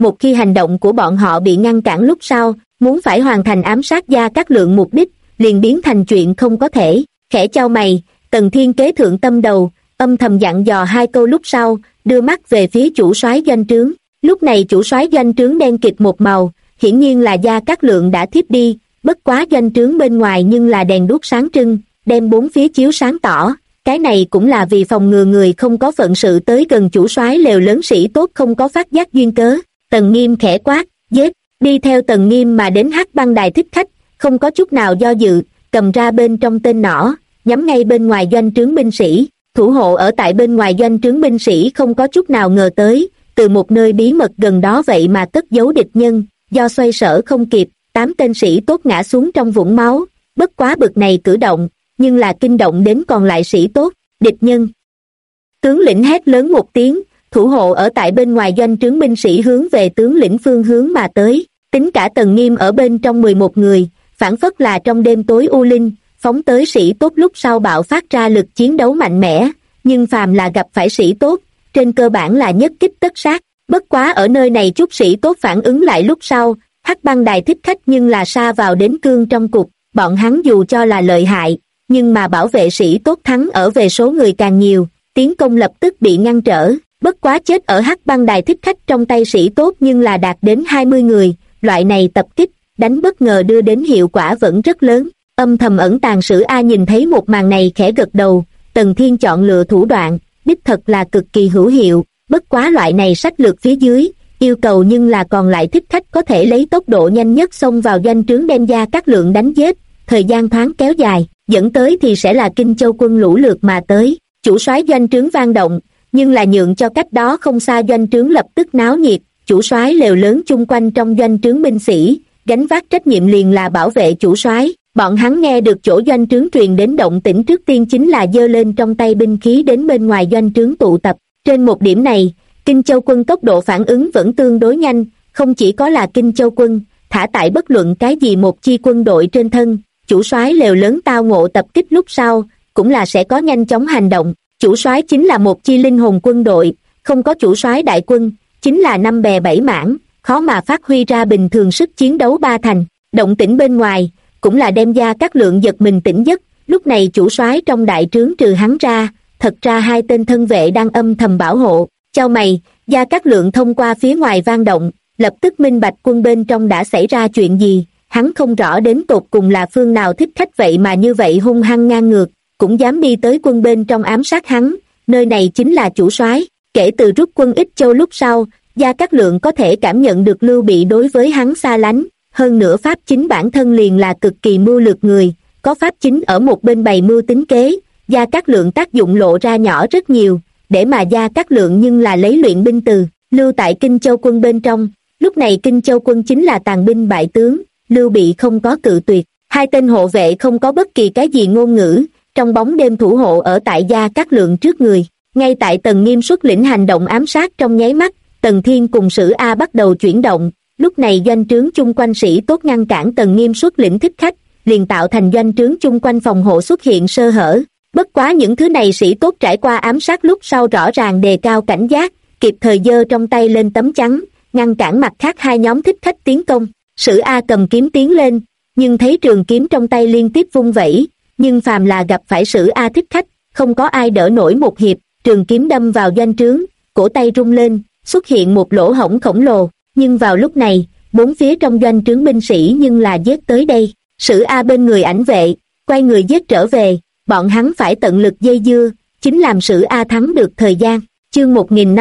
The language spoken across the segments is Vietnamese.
một khi hành động của bọn họ bị ngăn cản lúc sau, muốn phải hoàn thành ám sát Gia Cát Lượng mục đích, liền biến thành chuyện không có thể. Khẽ chau mày, Tần Thiên kế thượng tâm đầu, âm thầm dặn dò hai câu lúc sau, đưa mắt về phía chủ soái doanh trướng. Lúc này chủ soái doanh trướng đen kịt một màu, hiển nhiên là Gia Cát Lượng đã thiếp đi, bất quá doanh trướng bên ngoài nhưng là đèn đuốc sáng trưng, đem bốn phía chiếu sáng tỏ. Cái này cũng là vì phòng ngừa người không có phận sự tới gần chủ soái lều lớn sĩ tốt không có phát giác duyên cớ. Tần Nghiêm khẽ quát, giết. Đi theo Tần Nghiêm mà đến Hắc Băng Đài thích khách, không có chút nào do dự, cầm ra bên trong tên nỏ, nhắm ngay bên ngoài doanh trướng binh sĩ. Thủ hộ ở tại bên ngoài doanh trướng binh sĩ không có chút nào ngờ tới, từ một nơi bí mật gần đó vậy mà cất giấu địch nhân, do xoay sở không kịp, 8 tên sĩ tốt ngã xuống trong vũng máu. Bất quá bực này cử động, nhưng là kinh động đến còn lại sĩ tốt, địch nhân. Tướng lĩnh hét lớn một tiếng, thủ hộ ở tại bên ngoài doanh trướng binh sĩ hướng về tướng lĩnh phương hướng mà tới, tính cả Tần Nghiêm ở bên trong 11 người, phảng phất là trong đêm tối u linh, phóng tới sĩ tốt lúc sau bạo phát ra lực chiến đấu mạnh mẽ, nhưng phàm là gặp phải sĩ tốt, trên cơ bản là nhất kích tất sát. Bất quá ở nơi này chút sĩ tốt phản ứng lại lúc sau, Hắc Băng Đài thích khách nhưng là sa vào đến cương trong cục, bọn hắn dù cho là lợi hại, nhưng mà bảo vệ sĩ tốt thắng ở về số người càng nhiều, tiến công lập tức bị ngăn trở. Bất quá chết ở Hắc Băng Đài thích khách trong tay sĩ tốt nhưng là đạt đến 20 người, loại này tập kích, đánh bất ngờ đưa đến hiệu quả vẫn rất lớn. Âm thầm ẩn tàng Sử A nhìn thấy một màn này khẽ gật đầu, Tần Thiên chọn lựa thủ đoạn, đích thật là cực kỳ hữu hiệu, bất quá loại này sách lược phía dưới, yêu cầu nhưng là còn lại thích khách có thể lấy tốc độ nhanh nhất xông vào doanh trướng đem Gia Cát Lượng đánh giết, thời gian thoáng kéo dài, dẫn tới thì sẽ là Kinh Châu quân lũ lượt mà tới. Chủ soái doanh trướng vang động, nhưng là nhượng cho cách đó không xa doanh trướng lập tức náo nhiệt, chủ soái lều lớn chung quanh trong doanh trướng binh sĩ, gánh vác trách nhiệm liền là bảo vệ chủ soái. Bọn hắn nghe được chỗ doanh trướng truyền đến động tĩnh trước tiên chính là giơ lên trong tay binh khí đến bên ngoài doanh trướng tụ tập. Trên một điểm này, Kinh Châu quân tốc độ phản ứng vẫn tương đối nhanh, không chỉ có là Kinh Châu quân, thả tại bất luận cái gì một chi quân đội trên thân, chủ soái lều lớn tao ngộ tập kích lúc sau, cũng là sẽ có nhanh chóng hành động. Chủ soái chính là một chi linh hồn quân đội, không có chủ soái đại quân, chính là 5 bè 7 mảng, khó mà phát huy ra bình thường sức chiến đấu 3 thành. Động tĩnh bên ngoài, cũng là đem Gia Cát Lượng giật mình tỉnh giấc. Lúc này chủ soái trong đại trướng trừ hắn ra, thật ra 2 tên thân vệ đang âm thầm bảo hộ. Chau mày, Gia Cát Lượng thông qua phía ngoài vang động, lập tức minh bạch quân bên trong đã xảy ra chuyện gì. Hắn không rõ đến tột cùng là phương nào thích khách vậy mà như vậy hung hăng ngang ngược, cũng dám đi tới quân bên trong ám sát hắn. Nơi này chính là chủ soái. Kể từ rút quân Ích Châu lúc sau, Gia Cát Lượng có thể cảm nhận được Lưu Bị đối với hắn xa lánh. Hơn nữa Pháp Chính bản thân liền là cực kỳ mưu lược người, có Pháp Chính ở một bên bày mưu tính kế, Gia Cát Lượng tác dụng lộ ra nhỏ rất nhiều, để mà Gia Cát Lượng nhưng là lấy luyện binh từ, lưu tại Kinh Châu quân bên trong. Lúc này Kinh Châu quân chính là tàn binh bại tướng, Lưu Bị không có cự tuyệt. 2 tên hộ vệ không có bất kỳ cái gì ngôn ngữ, trong bóng đêm thủ hộ ở tại Gia Cát Lượng trước người. Ngay tại Tần Nghiêm xuất lĩnh hành động ám sát trong nháy mắt, Tần Thiên cùng Sử A bắt đầu chuyển động. Lúc này doanh trướng chung quanh sĩ tốt ngăn cản Tần Nghiêm xuất lĩnh thích khách, liền tạo thành doanh trướng chung quanh phòng hộ xuất hiện sơ hở. Bất quá những thứ này sĩ tốt trải qua ám sát lúc sau rõ ràng đề cao cảnh giác, kịp thời giơ trong tay lên tấm chắn, ngăn cản mặt khác 2 nhóm thích khách tiến công. Sử A cầm kiếm tiến lên, nhưng thấy trường kiếm trong tay liên tiếp vung vẩy, nhưng phàm là gặp phải Sử A thích khách, không có ai đỡ nổi một hiệp, trường kiếm đâm vào doanh trướng, cổ tay rung lên, xuất hiện một lỗ hổng khổng lồ. Nhưng vào lúc này, 4 phía trong doanh trướng binh sĩ nhưng là giết tới đây. Sử A bên người ảnh vệ, quay người giết trở về, bọn hắn phải tận lực dây dưa, chính làm Sử A thắng được thời gian. Chương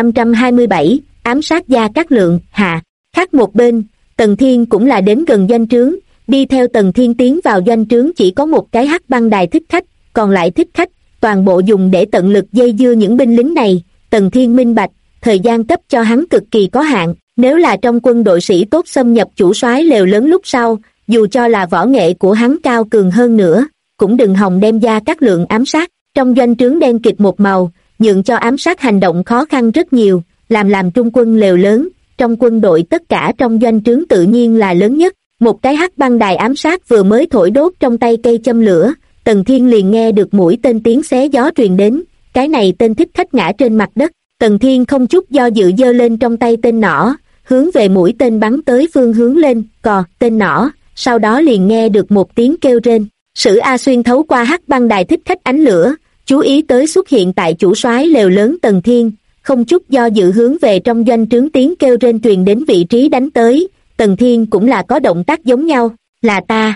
1527, ám sát Gia Cát Lượng, hạ. Khác một bên, Tần Thiên cũng là đến gần doanh trướng, đi theo Tần Thiên tiến vào doanh trướng chỉ có một cái Hắc Băng Đài thích khách, còn lại thích khách, toàn bộ dùng để tận lực dây dưa những binh lính này. Tần Thiên minh bạch, thời gian cấp cho hắn cực kỳ có hạn. Nếu là trong quân đội sĩ tốt xâm nhập chủ soái lều lớn lúc sau, dù cho là võ nghệ của hắn cao cường hơn nữa, cũng đừng hòng đem Gia Cát Lượng ám sát. Trong doanh trướng đen kịt một màu, nhượng cho ám sát hành động khó khăn rất nhiều, làm trung quân lều lớn, trong quân đội tất cả trong doanh trướng tự nhiên là lớn nhất. Một cái Hắc Băng Đài ám sát vừa mới thổi đốt trong tay cây châm lửa, Tần Thiên liền nghe được mũi tên tiếng xé gió truyền đến, cái này tên thích khách ngã trên mặt đất. Tần Thiên không chút do dự giơ lên trong tay tên nỏ, hướng về mũi tên bắn tới phương hướng lên, cò, tên nỏ, sau đó liền nghe được một tiếng kêu rên. Sử A xuyên thấu qua hắc băng đài thích khách ánh lửa, chú ý tới xuất hiện tại chủ soái lều lớn Tần Thiên, không chút do dự hướng về trong doanh trướng tiếng kêu rên truyền đến vị trí đánh tới. Tần Thiên cũng là có động tác giống nhau, là ta.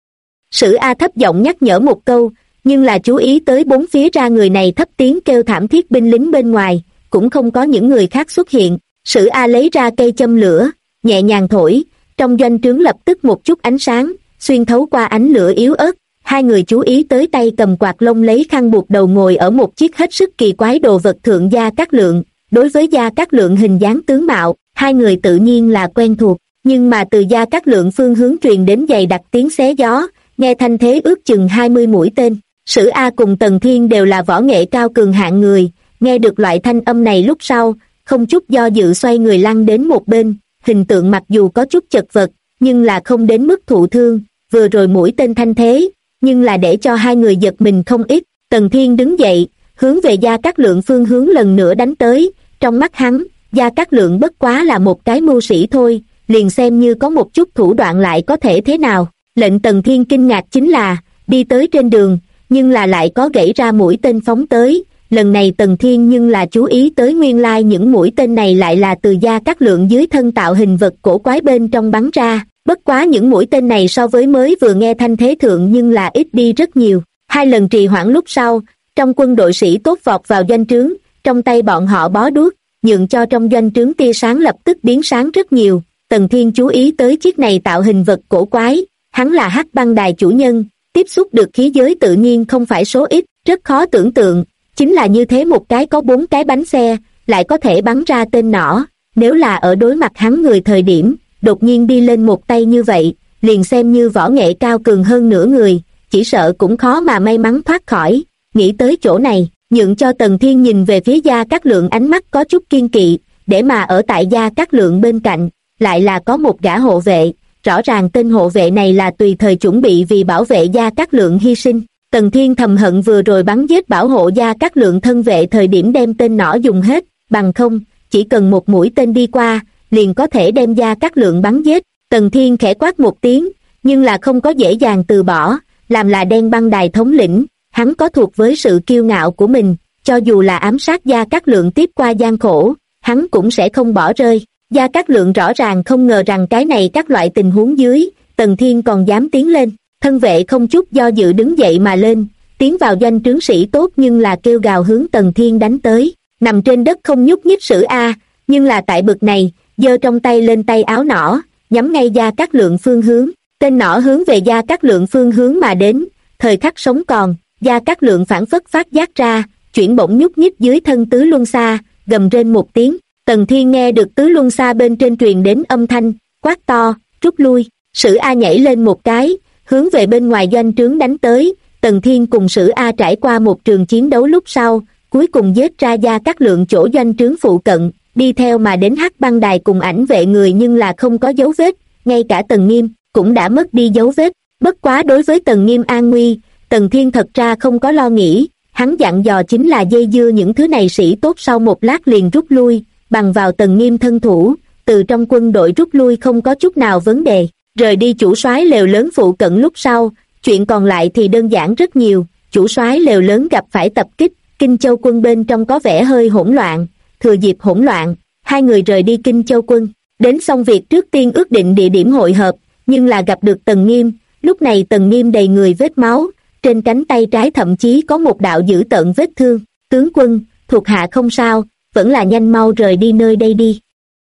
Sử A thấp giọng nhắc nhở một câu, nhưng là chú ý tới bốn phía ra người này thấp tiếng kêu thảm thiết binh lính bên ngoài, cũng không có những người khác xuất hiện. Sử A lấy ra cây châm lửa, nhẹ nhàng thổi, trong doanh trướng lập tức một chút ánh sáng, xuyên thấu qua ánh lửa yếu ớt. Hai người chú ý tới tay cầm quạt lông lấy khăn buộc đầu ngồi ở một chiếc hết sức kỳ quái đồ vật thượng Gia Cát Lượng. Đối với Gia Cát Lượng hình dáng tướng mạo, hai người tự nhiên là quen thuộc, nhưng mà từ Gia Cát Lượng phương hướng truyền đến dày đặc tiếng xé gió, nghe thanh thế ước chừng 20 mũi tên. Sử A cùng Tần Thiên đều là võ nghệ cao cường hạng người, nghe được loại thanh âm này lúc sau, không chút do dự xoay người lăn đến một bên, hình tượng mặc dù có chút chật vật, nhưng là không đến mức thụ thương. Vừa rồi mũi tên thanh thế, nhưng là để cho hai người giật mình không ít. Tần Thiên đứng dậy, hướng về Gia Cát Lượng phương hướng lần nữa đánh tới. Trong mắt hắn, Gia Cát Lượng bất quá là một cái mưu sĩ thôi, liền xem như có một chút thủ đoạn lại có thể thế nào. Lệnh Tần Thiên kinh ngạc chính là, đi tới trên đường, nhưng là lại có gãy ra mũi tên phóng tới. Lần này Tần Thiên nhưng là chú ý tới nguyên lai những mũi tên này lại là từ Gia Cát Lượng dưới thân tạo hình vật cổ quái bên trong bắn ra. Bất quá những mũi tên này so với mới vừa nghe thanh thế thượng nhưng là ít đi rất nhiều. Hai lần trì hoãn lúc sau, trong quân đội sĩ tốt vọt vào doanh trướng, trong tay bọn họ bó đuốc, nhượng cho trong doanh trướng tia sáng lập tức biến sáng rất nhiều. Tần Thiên chú ý tới chiếc này tạo hình vật cổ quái, hắn là hắc băng đài chủ nhân, tiếp xúc được khí giới tự nhiên không phải số ít, rất khó tưởng tượng, chính là như thế một cái có 4 cái bánh xe, lại có thể bắn ra tên nỏ. Nếu là ở đối mặt hắn người thời điểm, đột nhiên đi lên một tay như vậy, liền xem như võ nghệ cao cường hơn nửa người, chỉ sợ cũng khó mà may mắn thoát khỏi. Nghĩ tới chỗ này, nhượng cho Tần Thiên nhìn về phía Gia Cát Lượng ánh mắt có chút kiên kỵ, để mà ở tại Gia Cát Lượng bên cạnh, lại là có một gã hộ vệ, rõ ràng tên hộ vệ này là tùy thời chuẩn bị vì bảo vệ Gia Cát Lượng hy sinh. Tần Thiên thầm hận vừa rồi bắn giết bảo hộ Gia Cát Lượng thân vệ thời điểm đem tên nỏ dùng hết, bằng không, chỉ cần một mũi tên đi qua, liền có thể đem Gia Cát Lượng bắn giết. Tần Thiên khẽ quát một tiếng, nhưng là không có dễ dàng từ bỏ, làm là đen băng đài thống lĩnh, hắn có thuộc với sự kiêu ngạo của mình, cho dù là ám sát Gia Cát Lượng tiếp qua gian khổ, hắn cũng sẽ không bỏ rơi. Gia Cát Lượng rõ ràng không ngờ rằng cái này các loại tình huống dưới, Tần Thiên còn dám tiến lên, thân vệ không chút do dự đứng dậy mà lên, tiến vào doanh trướng sĩ tốt nhưng là kêu gào hướng Tần Thiên đánh tới. Nằm trên đất không nhúc nhích Sử A, nhưng là tại bực này, giơ trong tay lên tay áo nỏ, nhắm ngay Gia Cát Lượng phương hướng. Tên nỏ hướng về Gia Cát Lượng phương hướng mà đến, thời khắc sống còn, Gia Cát Lượng phản phất phát giác ra, chuyển bổng nhúc nhích dưới thân tứ luân xa, gầm rên một tiếng. Tần Thiên nghe được tứ luân xa bên trên truyền đến âm thanh, quát to, rút lui. Sử A nhảy lên một cái, hướng về bên ngoài doanh trướng đánh tới. Tần Thiên cùng Sử A trải qua một trường chiến đấu lúc sau, cuối cùng giết ra Gia Cát Lượng chỗ doanh trướng phụ cận, đi theo mà đến hắc băng đài cùng ảnh vệ người nhưng là không có dấu vết, ngay cả Tần Nghiêm cũng đã mất đi dấu vết. Bất quá đối với Tần Nghiêm an nguy, Tần Thiên thật ra không có lo nghĩ, hắn dặn dò chính là dây dưa những thứ này sĩ tốt sau một lát liền rút lui, bằng vào Tần Nghiêm thân thủ, từ trong quân đội rút lui không có chút nào vấn đề. Rời đi chủ soái lều lớn phụ cận lúc sau, chuyện còn lại thì đơn giản rất nhiều. Chủ soái lều lớn gặp phải tập kích, Kinh Châu quân bên trong có vẻ hơi hỗn loạn, thừa dịp hỗn loạn, hai người rời đi Kinh Châu quân, đến xong việc trước tiên ước định địa điểm hội hợp, nhưng là gặp được Tần Nghiêm. Lúc này Tần Nghiêm đầy người vết máu, trên cánh tay trái thậm chí có một đạo dữ tợn vết thương. Tướng quân, thuộc hạ không sao, vẫn là nhanh mau rời đi nơi đây đi.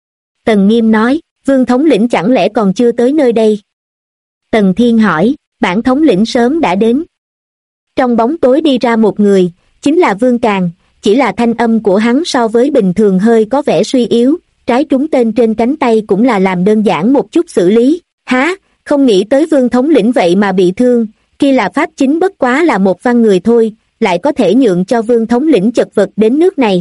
Tần Nghiêm nói, Vương thống lĩnh chẳng lẽ còn chưa tới nơi đây? Tần Thiên hỏi, bản thống lĩnh sớm đã đến. Trong bóng tối đi ra một người, chính là Vương Càn, chỉ là thanh âm của hắn so với bình thường hơi có vẻ suy yếu, trái trúng tên trên cánh tay cũng là làm đơn giản một chút xử lý. Há, không nghĩ tới Vương thống lĩnh vậy mà bị thương, kia là pháp chính bất quá là một văn người thôi, lại có thể nhượng cho Vương thống lĩnh chật vật đến nước này.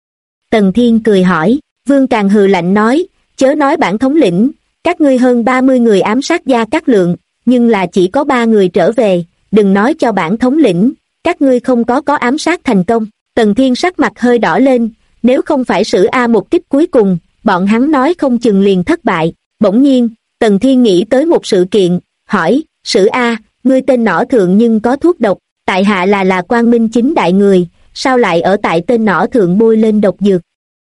Tần Thiên cười hỏi, Vương Càn hừ lạnh nói, chớ nói bản thống lĩnh, các ngươi hơn 30 người ám sát Gia Cát Lượng, nhưng là chỉ có 3 người trở về, đừng nói cho bản thống lĩnh, các ngươi không có ám sát thành công. Tần Thiên sắc mặt hơi đỏ lên, nếu không phải Sử A một kích cuối cùng, bọn hắn nói không chừng liền thất bại. Bỗng nhiên, Tần Thiên nghĩ tới một sự kiện, hỏi, Sử A, ngươi tên nỏ thượng nhưng có thuốc độc, tại hạ là quang minh chính đại người, sao lại ở tại tên nỏ thượng bôi lên độc dược?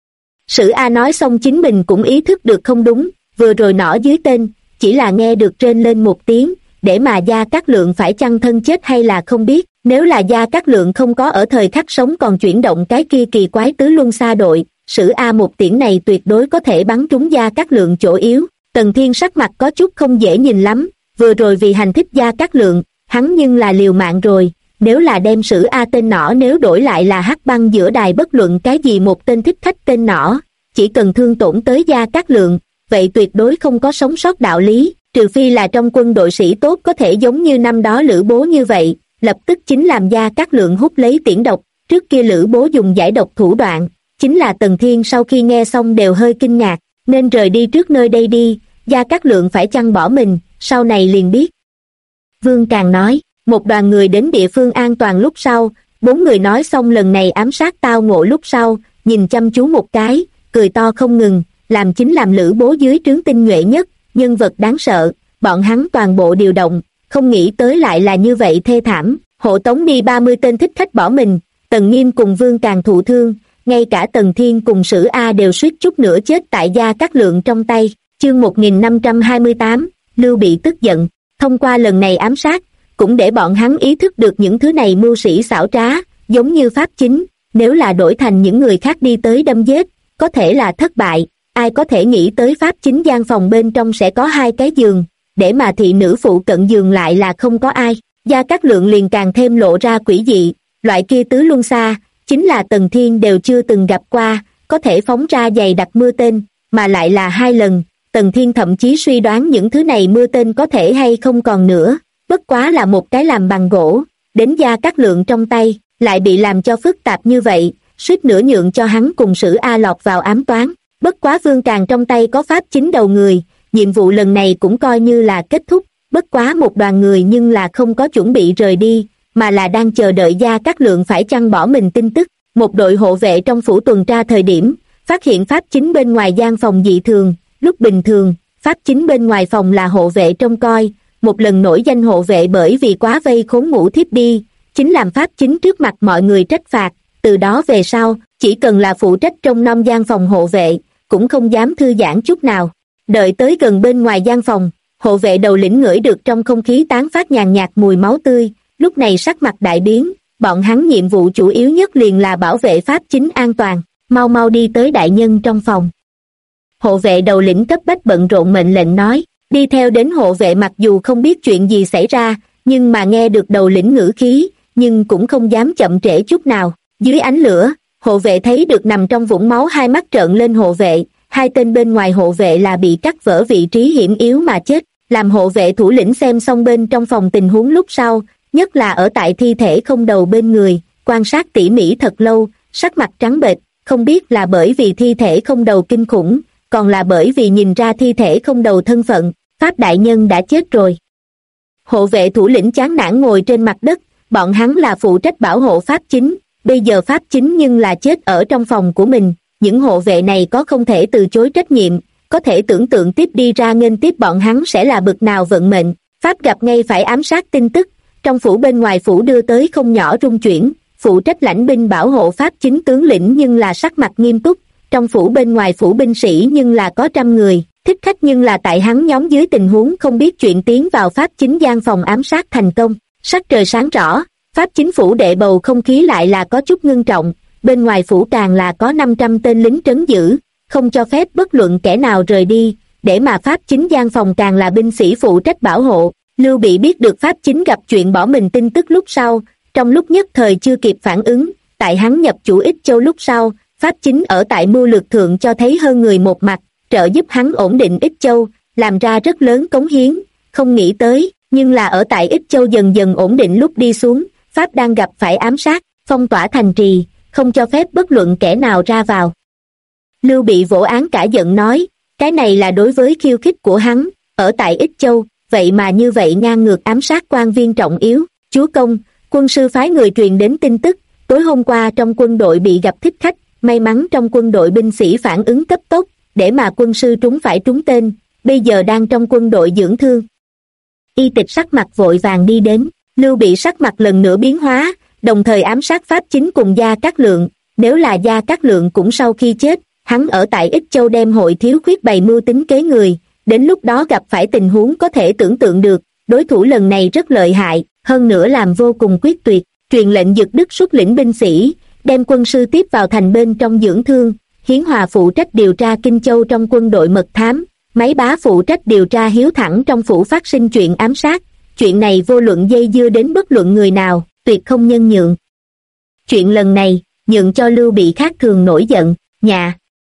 Sử A nói xong chính mình cũng ý thức được không đúng, vừa rồi nỏ dưới tên, chỉ là nghe được trên lên một tiếng, để mà Gia Cát Lượng phải chăng thân chết hay là không biết, nếu là Gia Cát Lượng không có ở thời khắc sống còn chuyển động cái kia kỳ quái tứ luân xa đội, Sử A một tiễn này tuyệt đối có thể bắn trúng Gia Cát Lượng chỗ yếu. Tần Thiên sắc mặt có chút không dễ nhìn lắm, vừa rồi vì hành thích Gia Cát Lượng, hắn nhưng là liều mạng rồi, nếu là đem Sử A tên nỏ nếu đổi lại là hắc băng giữa đài bất luận cái gì một tên thích khách tên nỏ, chỉ cần thương tổn tới Gia Cát Lượng, vậy tuyệt đối không có sống sót đạo lý, trừ phi là trong quân đội sĩ tốt có thể giống như năm đó Lữ Bố như vậy, lập tức chính làm Gia Cát Lượng hút lấy tiễn độc. Trước kia Lữ Bố dùng giải độc thủ đoạn, chính là Tần Thiên sau khi nghe xong đều hơi kinh ngạc, nên rời đi trước nơi đây đi, Gia Cát Lượng phải chăng bỏ mình, sau này liền biết. Vương Càng nói, một đoàn người đến địa phương an toàn lúc sau, 4 người nói xong lần này ám sát tao ngộ lúc sau, nhìn chăm chú một cái, cười to không ngừng, làm chính làm Lữ Bố dưới trướng tinh nhuệ nhất, nhân vật đáng sợ, bọn hắn toàn bộ điều động, không nghĩ tới lại là như vậy thê thảm, hộ tống đi 30 tên thích khách bỏ mình, Tần Nghiêm cùng Vương Càng thụ thương, ngay cả Tần Thiên cùng Sử A đều suýt chút nữa chết tại Gia Cát Lượng trong tay. Chương 1528, Lưu Bị tức giận, thông qua lần này ám sát, cũng để bọn hắn ý thức được những thứ này mưu sĩ xảo trá, giống như Pháp Chính, nếu là đổi thành những người khác đi tới đâm giết, có thể là thất bại, ai có thể nghĩ tới Pháp Chính gian phòng bên trong sẽ có 2 cái giường, để mà thị nữ phụ cận giường lại là không có ai. Gia Cát Lượng liền càng thêm lộ ra quỷ dị, loại kia tứ luân xa, chính là Tần Thiên đều chưa từng gặp qua, có thể phóng ra dày đặc mưa tên, mà lại là 2 lần. Tần Thiên thậm chí suy đoán những thứ này mưa tên có thể hay không còn nữa, bất quá là một cái làm bằng gỗ, đến Gia Cát Lượng trong tay, lại bị làm cho phức tạp như vậy, suýt nữa nhượng cho hắn cùng Sử A lọt vào ám toán. Bất quá Vương Càng trong tay có Pháp Chính đầu người, nhiệm vụ lần này cũng coi như là kết thúc, bất quá một đoàn người nhưng là không có chuẩn bị rời đi, mà là đang chờ đợi Gia Cát Lượng phải chăng bỏ mình tin tức. Một đội hộ vệ trong phủ tuần tra thời điểm, phát hiện Pháp Chính bên ngoài gian phòng dị thường. Lúc bình thường, Pháp Chính bên ngoài phòng là hộ vệ trông coi, một lần nổi danh hộ vệ bởi vì quá vây khốn ngủ thiếp đi, chính làm Pháp Chính trước mặt mọi người trách phạt, từ đó về sau, chỉ cần là phụ trách trong năm gian phòng hộ vệ, cũng không dám thư giãn chút nào. Đợi tới gần bên ngoài gian phòng, hộ vệ đầu lĩnh ngửi được trong không khí tán phát nhàn nhạt mùi máu tươi, lúc này sắc mặt đại biến, bọn hắn nhiệm vụ chủ yếu nhất liền là bảo vệ Pháp Chính an toàn, mau mau đi tới đại nhân trong phòng. Hộ vệ đầu lĩnh cấp bách bận rộn mệnh lệnh nói, đi theo đến hộ vệ mặc dù không biết chuyện gì xảy ra, nhưng mà nghe được đầu lĩnh ngữ khí, nhưng cũng không dám chậm trễ chút nào. Dưới ánh lửa, hộ vệ thấy được nằm trong vũng máu 2 mắt trợn lên hộ vệ, 2 tên bên ngoài hộ vệ là bị cắt vỡ vị trí hiểm yếu mà chết. Làm hộ vệ thủ lĩnh xem xong bên trong phòng tình huống lúc sau, nhất là ở tại thi thể không đầu bên người, quan sát tỉ mỉ thật lâu, sắc mặt trắng bệch, không biết là bởi vì thi thể không đầu kinh khủng, còn là bởi vì nhìn ra thi thể không đầu thân phận, Pháp đại nhân đã chết rồi. Hộ vệ thủ lĩnh chán nản ngồi trên mặt đất, bọn hắn là phụ trách bảo hộ Pháp Chính, bây giờ Pháp Chính nhưng là chết ở trong phòng của mình, những hộ vệ này có không thể từ chối trách nhiệm, có thể tưởng tượng tiếp đi ra nghênh tiếp bọn hắn sẽ là bực nào vận mệnh. Pháp gặp ngay phải ám sát tin tức, trong phủ bên ngoài phủ đưa tới không nhỏ rung chuyển, phụ trách lãnh binh bảo hộ Pháp Chính tướng lĩnh nhưng là sắc mặt nghiêm túc, trong phủ bên ngoài phủ binh sĩ nhưng là có 100 người, thích khách nhưng là tại hắn nhóm dưới tình huống không biết chuyện tiến vào Pháp Chính gian phòng ám sát thành công. Sắc trời sáng rõ, Pháp Chính phủ đệ bầu không khí lại là có chút ngưng trọng, bên ngoài phủ càng là có 500 tên lính trấn giữ, không cho phép bất luận kẻ nào rời đi, để mà Pháp Chính gian phòng càng là binh sĩ phụ trách bảo hộ. Lưu Bị biết được Pháp Chính gặp chuyện bỏ mình tin tức lúc sau, trong lúc nhất thời chưa kịp phản ứng, tại hắn nhập chủ Ích Châu lúc sau, Pháp Chính ở tại mưu lược thượng cho thấy hơn người một mặt, trợ giúp hắn ổn định Ích Châu, làm ra rất lớn cống hiến, không nghĩ tới, nhưng là ở tại Ích Châu dần dần ổn định lúc đi xuống, Pháp đang gặp phải ám sát, phong tỏa thành trì, không cho phép bất luận kẻ nào ra vào. Lưu Bị vỗ án cả giận nói, cái này là đối với khiêu khích của hắn, ở tại Ích Châu, vậy mà như vậy ngang ngược ám sát quan viên trọng yếu. Chúa công, quân sư phái người truyền đến tin tức, tối hôm qua trong quân đội bị gặp thích khách, may mắn trong quân đội binh sĩ phản ứng cấp tốc, để mà quân sư trúng phải trúng tên, bây giờ đang trong quân đội dưỡng thương. Y Tịch sắc mặt vội vàng đi đến, Lưu Bị sắc mặt lần nữa biến hóa, đồng thời ám sát Pháp Chính cùng Gia Cát Lượng. Nếu là Gia Cát Lượng cũng sau khi chết, hắn ở tại Ích Châu đem hội thiếu khuyết bày mưu tính kế người, đến lúc đó gặp phải tình huống có thể tưởng tượng được. Đối thủ lần này rất lợi hại, hơn nữa làm vô cùng quyết tuyệt, truyền lệnh Dực Đức xuất lĩnh binh sĩ, đem quân sư tiếp vào thành bên trong dưỡng thương. Hiến Hòa phụ trách điều tra Kinh Châu trong quân đội mật thám, Mấy Bá phụ trách điều tra Hiếu Thẳng trong phủ phát sinh chuyện ám sát. Chuyện này vô luận dây dưa đến bất luận người nào, tuyệt không nhân nhượng. Chuyện lần này, nhượng cho Lưu Bị khác thường nổi giận. Nhà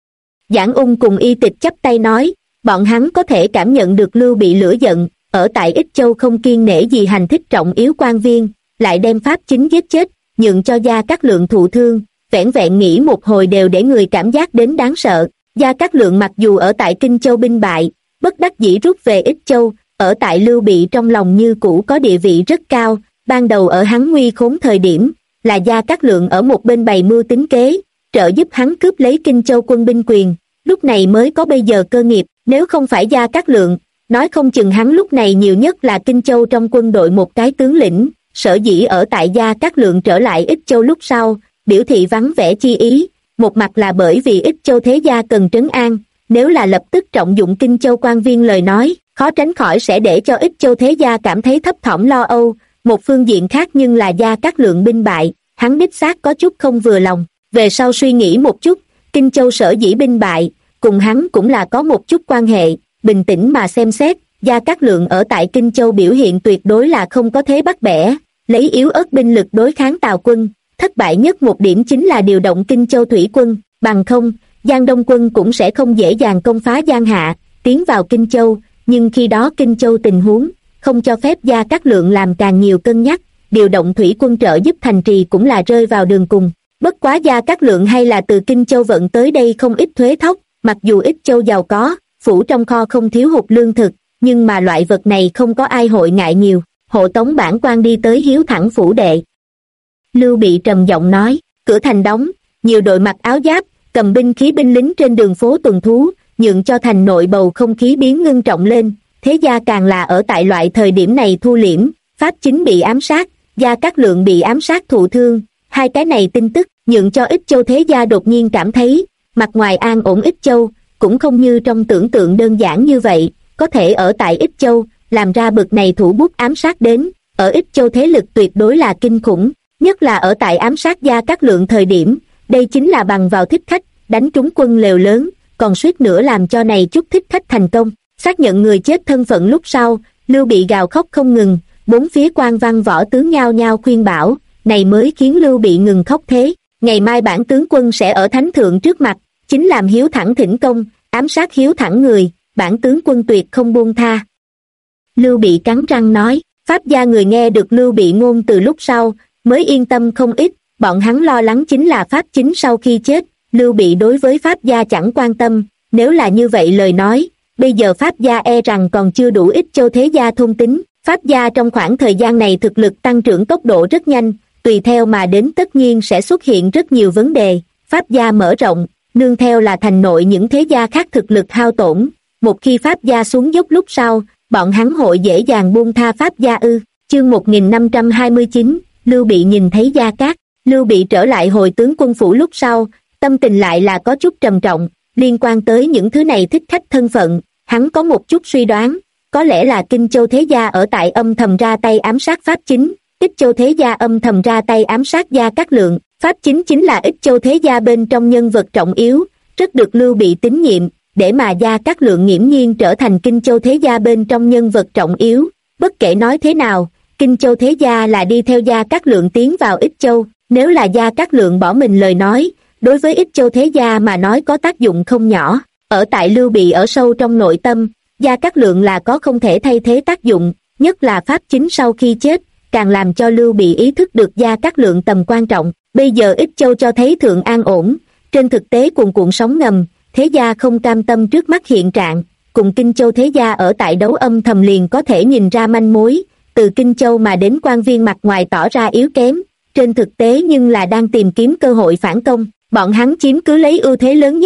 Giảng Ung cùng Y Tịch chắp tay nói, bọn hắn có thể cảm nhận được Lưu Bị lửa giận, ở tại Ích Châu không kiêng nể gì hành thích trọng yếu quan viên, lại đem Pháp Chính giết chết, nhượng cho Gia Cát Lượng thụ thương, vẻn vẹn nghĩ một hồi đều để người cảm giác đến đáng sợ. Gia Cát Lượng mặc dù ở tại Kinh Châu binh bại, bất đắc dĩ rút về Ích Châu, ở tại Lưu Bị trong lòng như cũ có địa vị rất cao. Ban đầu ở hắn nguy khốn thời điểm, là Gia Cát Lượng ở một bên bày mưu tính kế, trợ giúp hắn cướp lấy Kinh Châu quân binh quyền, lúc này mới có bây giờ cơ nghiệp. Nếu không phải Gia Cát Lượng, nói không chừng hắn lúc này nhiều nhất là Kinh Châu trong quân đội một cái tướng lĩnh. Sở dĩ ở tại Gia Cát Lượng trở lại Ích Châu lúc sau, biểu thị vắng vẻ chi ý, một mặt là bởi vì Ích Châu thế gia cần trấn an, nếu là lập tức trọng dụng Kinh Châu quan viên lời nói, khó tránh khỏi sẽ để cho Ích Châu thế gia cảm thấy thấp thỏm lo âu. Một phương diện khác nhưng là Gia Cát Lượng binh bại, hắn đích xác có chút không vừa lòng. Về sau suy nghĩ một chút, Kinh Châu sở dĩ binh bại, cùng hắn cũng là có một chút quan hệ. Bình tĩnh mà xem xét, Gia Cát Lượng ở tại Kinh Châu biểu hiện tuyệt đối là không có thế bắt bẻ, lấy yếu ớt binh lực đối kháng Tào quân. Thất bại nhất một điểm chính là điều động Kinh Châu thủy quân, bằng không, Giang Đông quân cũng sẽ không dễ dàng công phá Giang Hạ, tiến vào Kinh Châu. Nhưng khi đó Kinh Châu tình huống không cho phép Gia Cát Lượng làm càng nhiều cân nhắc, điều động thủy quân trợ giúp thành trì cũng là rơi vào đường cùng. Bất quá Gia Cát Lượng hay là từ Kinh Châu vận tới đây không ít thuế thóc, mặc dù Ích Châu giàu có, phủ trong kho không thiếu hụt lương thực, nhưng mà loại vật này không có ai hội ngại nhiều. Hộ tống bản quan đi tới Hiếu Thẳng phủ đệ. Lưu Bị trầm giọng nói, cửa thành đóng, nhiều đội mặc áo giáp, cầm binh khí binh lính trên đường phố tuần thú, nhượng cho thành nội bầu không khí biến ngưng trọng lên. Thế gia càng là ở tại loại thời điểm này thu liễm. Pháp Chính bị ám sát, Gia Cát Lượng bị ám sát thụ thương, hai cái này tin tức nhượng cho Ích Châu thế gia đột nhiên cảm thấy mặt ngoài an ổn. Ích Châu cũng không như trong tưởng tượng đơn giản như vậy, có thể ở tại Ích Châu làm ra bực này thủ bút ám sát đến, ở Ích Châu thế lực tuyệt đối là kinh khủng, nhất là ở tại ám sát Gia Cát Lượng thời điểm, đây chính là bằng vào thích khách, đánh trúng quân lều lớn, còn suýt nữa làm cho này chút thích khách thành công. Xác nhận người chết thân phận lúc sau, Lưu Bị gào khóc không ngừng, bốn phía quan văn võ tướng nhao nhao khuyên bảo, này mới khiến Lưu Bị ngừng khóc thế. Ngày mai bản tướng quân sẽ ở thánh thượng trước mặt, chính làm Hiếu Thẳng thỉnh công, ám sát Hiếu Thẳng người, bản tướng quân tuyệt không buông tha. Lưu Bị cắn răng nói. Pháp gia người nghe được Lưu Bị ngôn từ lúc sau, mới yên tâm không ít, bọn hắn lo lắng chính là Pháp Chính sau khi chết, Lưu Bị đối với Pháp gia chẳng quan tâm, nếu là như vậy lời nói, bây giờ Pháp gia e rằng còn chưa đủ Ích Châu thế gia thôn tính. Pháp gia trong khoảng thời gian này thực lực tăng trưởng tốc độ rất nhanh, tùy theo mà đến tất nhiên sẽ xuất hiện rất nhiều vấn đề. Pháp gia mở rộng, nương theo là thành nội những thế gia khác thực lực hao tổn, một khi Pháp gia xuống dốc lúc sau, bọn hắn hội dễ dàng buông tha Pháp gia ư. Chương 1529, Lưu Bị nhìn thấy Gia Cát. Lưu Bị trở lại hồi tướng quân phủ lúc sau, tâm tình lại là có chút trầm trọng, liên quan tới những thứ này thích khách thân phận, hắn có một chút suy đoán, có lẽ là Kinh Châu thế gia ở tại âm thầm ra tay ám sát Pháp Chính, Ích Châu thế gia âm thầm ra tay ám sát Gia Cát Lượng. Pháp Chính chính là Ích Châu thế gia bên trong nhân vật trọng yếu, rất được Lưu Bị tín nhiệm, để mà Gia Cát Lượng nghiễm nhiên trở thành Kinh Châu thế gia bên trong nhân vật trọng yếu. Bất kể nói thế nào, Kinh Châu thế gia là đi theo Gia Cát Lượng tiến vào Ích Châu, nếu là Gia Cát Lượng bỏ mình lời nói, đối với Ích Châu thế gia mà nói có tác dụng không nhỏ. Ở tại Lưu Bị ở sâu trong nội tâm, Gia Cát Lượng là có không thể thay thế tác dụng, nhất là Pháp Chính sau khi chết, càng làm cho Lưu Bị ý thức được Gia Cát Lượng tầm quan trọng. Bây giờ Ích Châu cho thấy thượng an ổn, trên thực tế cuồn cuộn sóng ngầm, thế gia không cam tâm trước mắt hiện trạng, cùng Kinh Châu thế gia ở tại đấu âm thầm liền có thể nhìn ra manh mối. Từ Kinh Châu mà đến quan viên mặt ngoài tỏ ra yếu kém, trên thực tế nhưng là đang tìm kiếm cơ hội phản công. Bọn hắn chiếm cứ lấy ưu thế lớn nhất,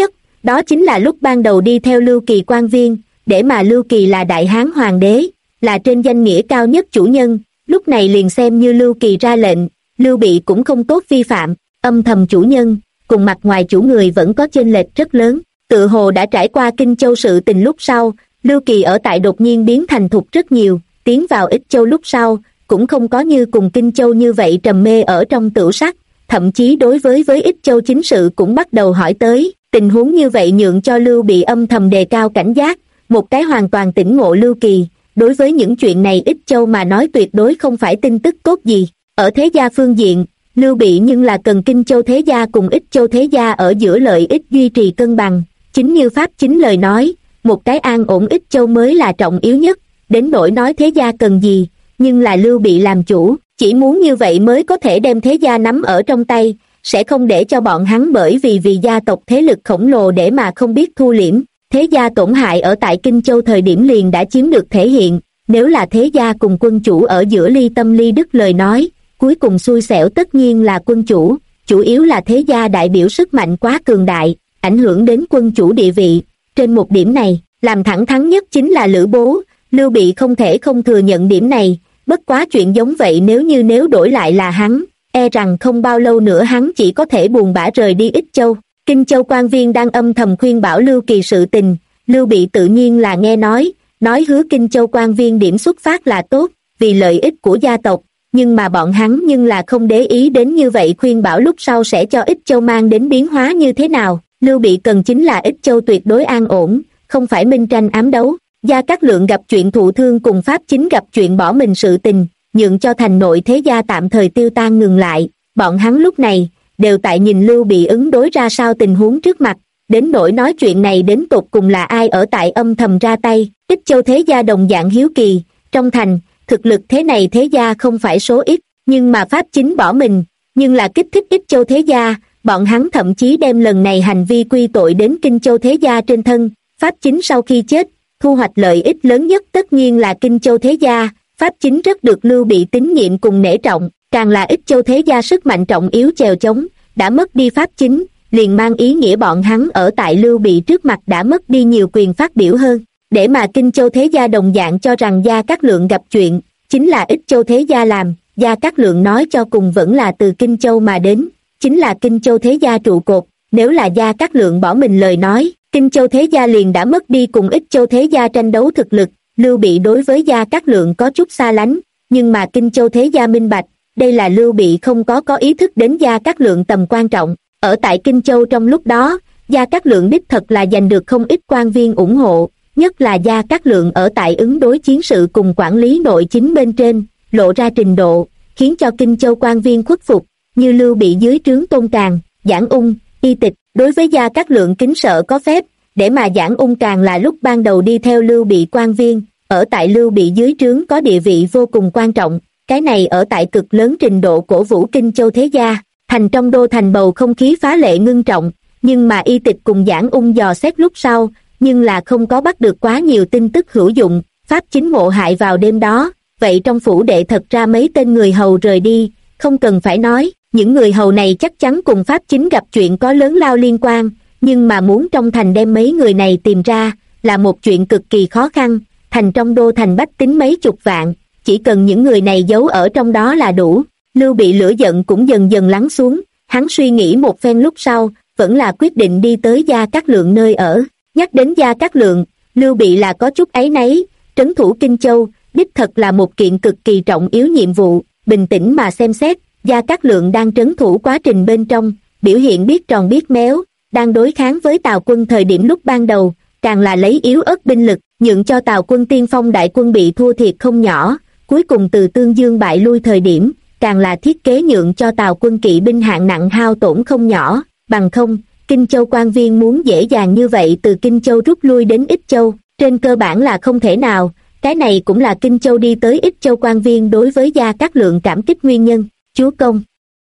Đó chính là lúc ban đầu đi theo Lưu Kỳ quan viên, để mà Lưu Kỳ là Đại Hán Hoàng đế, là trên danh nghĩa cao nhất chủ nhân, lúc này liền xem như Lưu Kỳ ra lệnh, Lưu Bị cũng không tốt vi phạm, âm thầm chủ nhân, cùng mặt ngoài chủ người vẫn có chênh lệch rất lớn. Tự hồ đã trải qua Kinh Châu sự tình lúc sau, Lưu Kỳ ở tại đột nhiên biến thành thục rất nhiều, tiến vào Ích Châu lúc sau, cũng không có như cùng Kinh Châu như vậy trầm mê ở trong tửu sắc, thậm chí đối với Ích Châu chính sự cũng bắt đầu hỏi tới, tình huống như vậy nhượng cho Lưu Bị âm thầm đề cao cảnh giác, một cái hoàn toàn tỉnh ngộ Lưu Kỳ, đối với những chuyện này Ích Châu mà nói tuyệt đối không phải tin tức tốt gì. Ở thế gia phương diện, Lưu Bị nhưng là cần Kinh Châu thế gia cùng Ích Châu thế gia ở giữa lợi ích duy trì cân bằng, chính như Pháp chính lời nói, một cái an ổn Ích Châu mới là trọng yếu nhất, đến nỗi nói thế gia cần gì, nhưng là Lưu Bị làm chủ, chỉ muốn như vậy mới có thể đem thế gia nắm ở trong tay, sẽ không để cho bọn hắn bởi vì gia tộc thế lực khổng lồ để mà không biết thu liễm. Thế gia tổn hại ở tại Kinh Châu thời điểm liền đã chiếm được thể hiện, nếu là thế gia cùng quân chủ ở giữa ly tâm ly đức lời nói, cuối cùng xui xẻo tất nhiên là quân chủ, chủ yếu là thế gia đại biểu sức mạnh quá cường đại, ảnh hưởng đến quân chủ địa vị. Trên một điểm này, làm thẳng thắn nhất chính là Lữ Bố, Lưu Bị không thể không thừa nhận điểm này, bất quá chuyện giống vậy nếu đổi lại là hắn, e rằng không bao lâu nữa hắn chỉ có thể buồn bã rời đi Ích Châu. Kinh Châu quan viên đang âm thầm khuyên bảo Lưu Kỳ sự tình, Lưu Bị tự nhiên là nghe nói hứa Kinh Châu quan viên điểm xuất phát là tốt, vì lợi ích của gia tộc, nhưng mà bọn hắn nhưng là không để ý đến như vậy khuyên bảo lúc sau sẽ cho Ích Châu mang đến biến hóa như thế nào. Lưu Bị cần chính là Ích Châu tuyệt đối an ổn, không phải minh tranh ám đấu. Gia Cát Lượng gặp chuyện thụ thương cùng Pháp chính gặp chuyện bỏ mình sự tình, nhượng cho thành nội thế gia tạm thời tiêu tan ngừng lại, bọn hắn lúc này đều tại nhìn Lưu Bị ứng đối ra sao tình huống trước mặt, đến nỗi nói chuyện này đến tột cùng là ai ở tại âm thầm ra tay. Ích Châu thế gia đồng dạng hiếu kỳ, trong thành, thực lực thế này thế gia không phải số ít, nhưng mà Pháp chính bỏ mình, nhưng là kích thích Ích Châu thế gia, bọn hắn thậm chí đem lần này hành vi quy tội đến Kinh Châu thế gia trên thân. Pháp chính sau khi chết, thu hoạch lợi ích lớn nhất tất nhiên là Kinh Châu thế gia, Pháp chính rất được Lưu Bị tín nhiệm cùng nể trọng, càng là Ích Châu thế gia sức mạnh trọng yếu chèo chống, đã mất đi Pháp chính, liền mang ý nghĩa bọn hắn ở tại Lưu Bị trước mặt đã mất đi nhiều quyền phát biểu hơn. Để mà Kinh Châu thế gia đồng dạng cho rằng Gia Cát Lượng gặp chuyện, chính là Ích Châu thế gia làm, Gia Cát Lượng nói cho cùng vẫn là từ Kinh Châu mà đến, chính là Kinh Châu thế gia trụ cột, nếu là Gia Cát Lượng bỏ mình lời nói, Kinh Châu thế gia liền đã mất đi cùng Ích Châu thế gia tranh đấu thực lực. Lưu Bị đối với Gia Cát Lượng có chút xa lánh, nhưng mà Kinh Châu thế gia minh bạch, đây là Lưu Bị không có ý thức đến Gia Cát Lượng tầm quan trọng. Ở tại Kinh Châu trong lúc đó, Gia Cát Lượng đích thật là giành được không ít quan viên ủng hộ, nhất là Gia Cát Lượng ở tại ứng đối chiến sự cùng quản lý nội chính bên trên, lộ ra trình độ, khiến cho Kinh Châu quan viên khuất phục, như Lưu Bị dưới trướng Tôn Càn, Giảng Ung, Y Tịch, đối với Gia Cát Lượng kính sợ có phép, để mà Giảng Ung càng là lúc ban đầu đi theo Lưu Bị quan viên, ở tại Lưu Bị dưới trướng có địa vị vô cùng quan trọng, cái này ở tại cực lớn trình độ cổ vũ Kinh Châu thế gia. Thành trong đô thành bầu không khí phá lệ ngưng trọng, nhưng mà Y Tịch cùng Giảng Ung dò xét lúc sau, nhưng là không có bắt được quá nhiều tin tức hữu dụng. Pháp chính mộ hại vào đêm đó, vậy trong phủ đệ thật ra mấy tên người hầu rời đi, không cần phải nói, những người hầu này chắc chắn cùng Pháp chính gặp chuyện có lớn lao liên quan, nhưng mà muốn trong thành đem mấy người này tìm ra, là một chuyện cực kỳ khó khăn. Thành trong đô thành bách tính mấy chục vạn, chỉ cần những người này giấu ở trong đó là đủ. Lưu Bị lửa giận cũng dần dần lắng xuống, hắn suy nghĩ một phen lúc sau, vẫn là quyết định đi tới Gia Cát Lượng nơi ở. Nhắc đến Gia Cát Lượng, Lưu Bị là có chút áy náy, trấn thủ Kinh Châu, đích thật là một kiện cực kỳ trọng yếu nhiệm vụ. Bình tĩnh mà xem xét, Gia Cát Lượng đang trấn thủ quá trình bên trong, biểu hiện biết tròn biết méo, đang đối kháng với Tào quân thời điểm lúc ban đầu, càng là lấy yếu ớt binh lực, nhượng cho Tào quân tiên phong đại quân bị thua thiệt không nhỏ, cuối cùng từ Tương Dương bại lui thời điểm, càng là thiết kế nhượng cho Tào quân kỵ binh hạng nặng hao tổn không nhỏ, bằng không, Kinh Châu quan viên muốn dễ dàng như vậy từ Kinh Châu rút lui đến Ích Châu, trên cơ bản là không thể nào, cái này cũng là Kinh Châu đi tới Ích Châu quan viên đối với Gia Cát Lượng cảm kích nguyên nhân. Chúa công.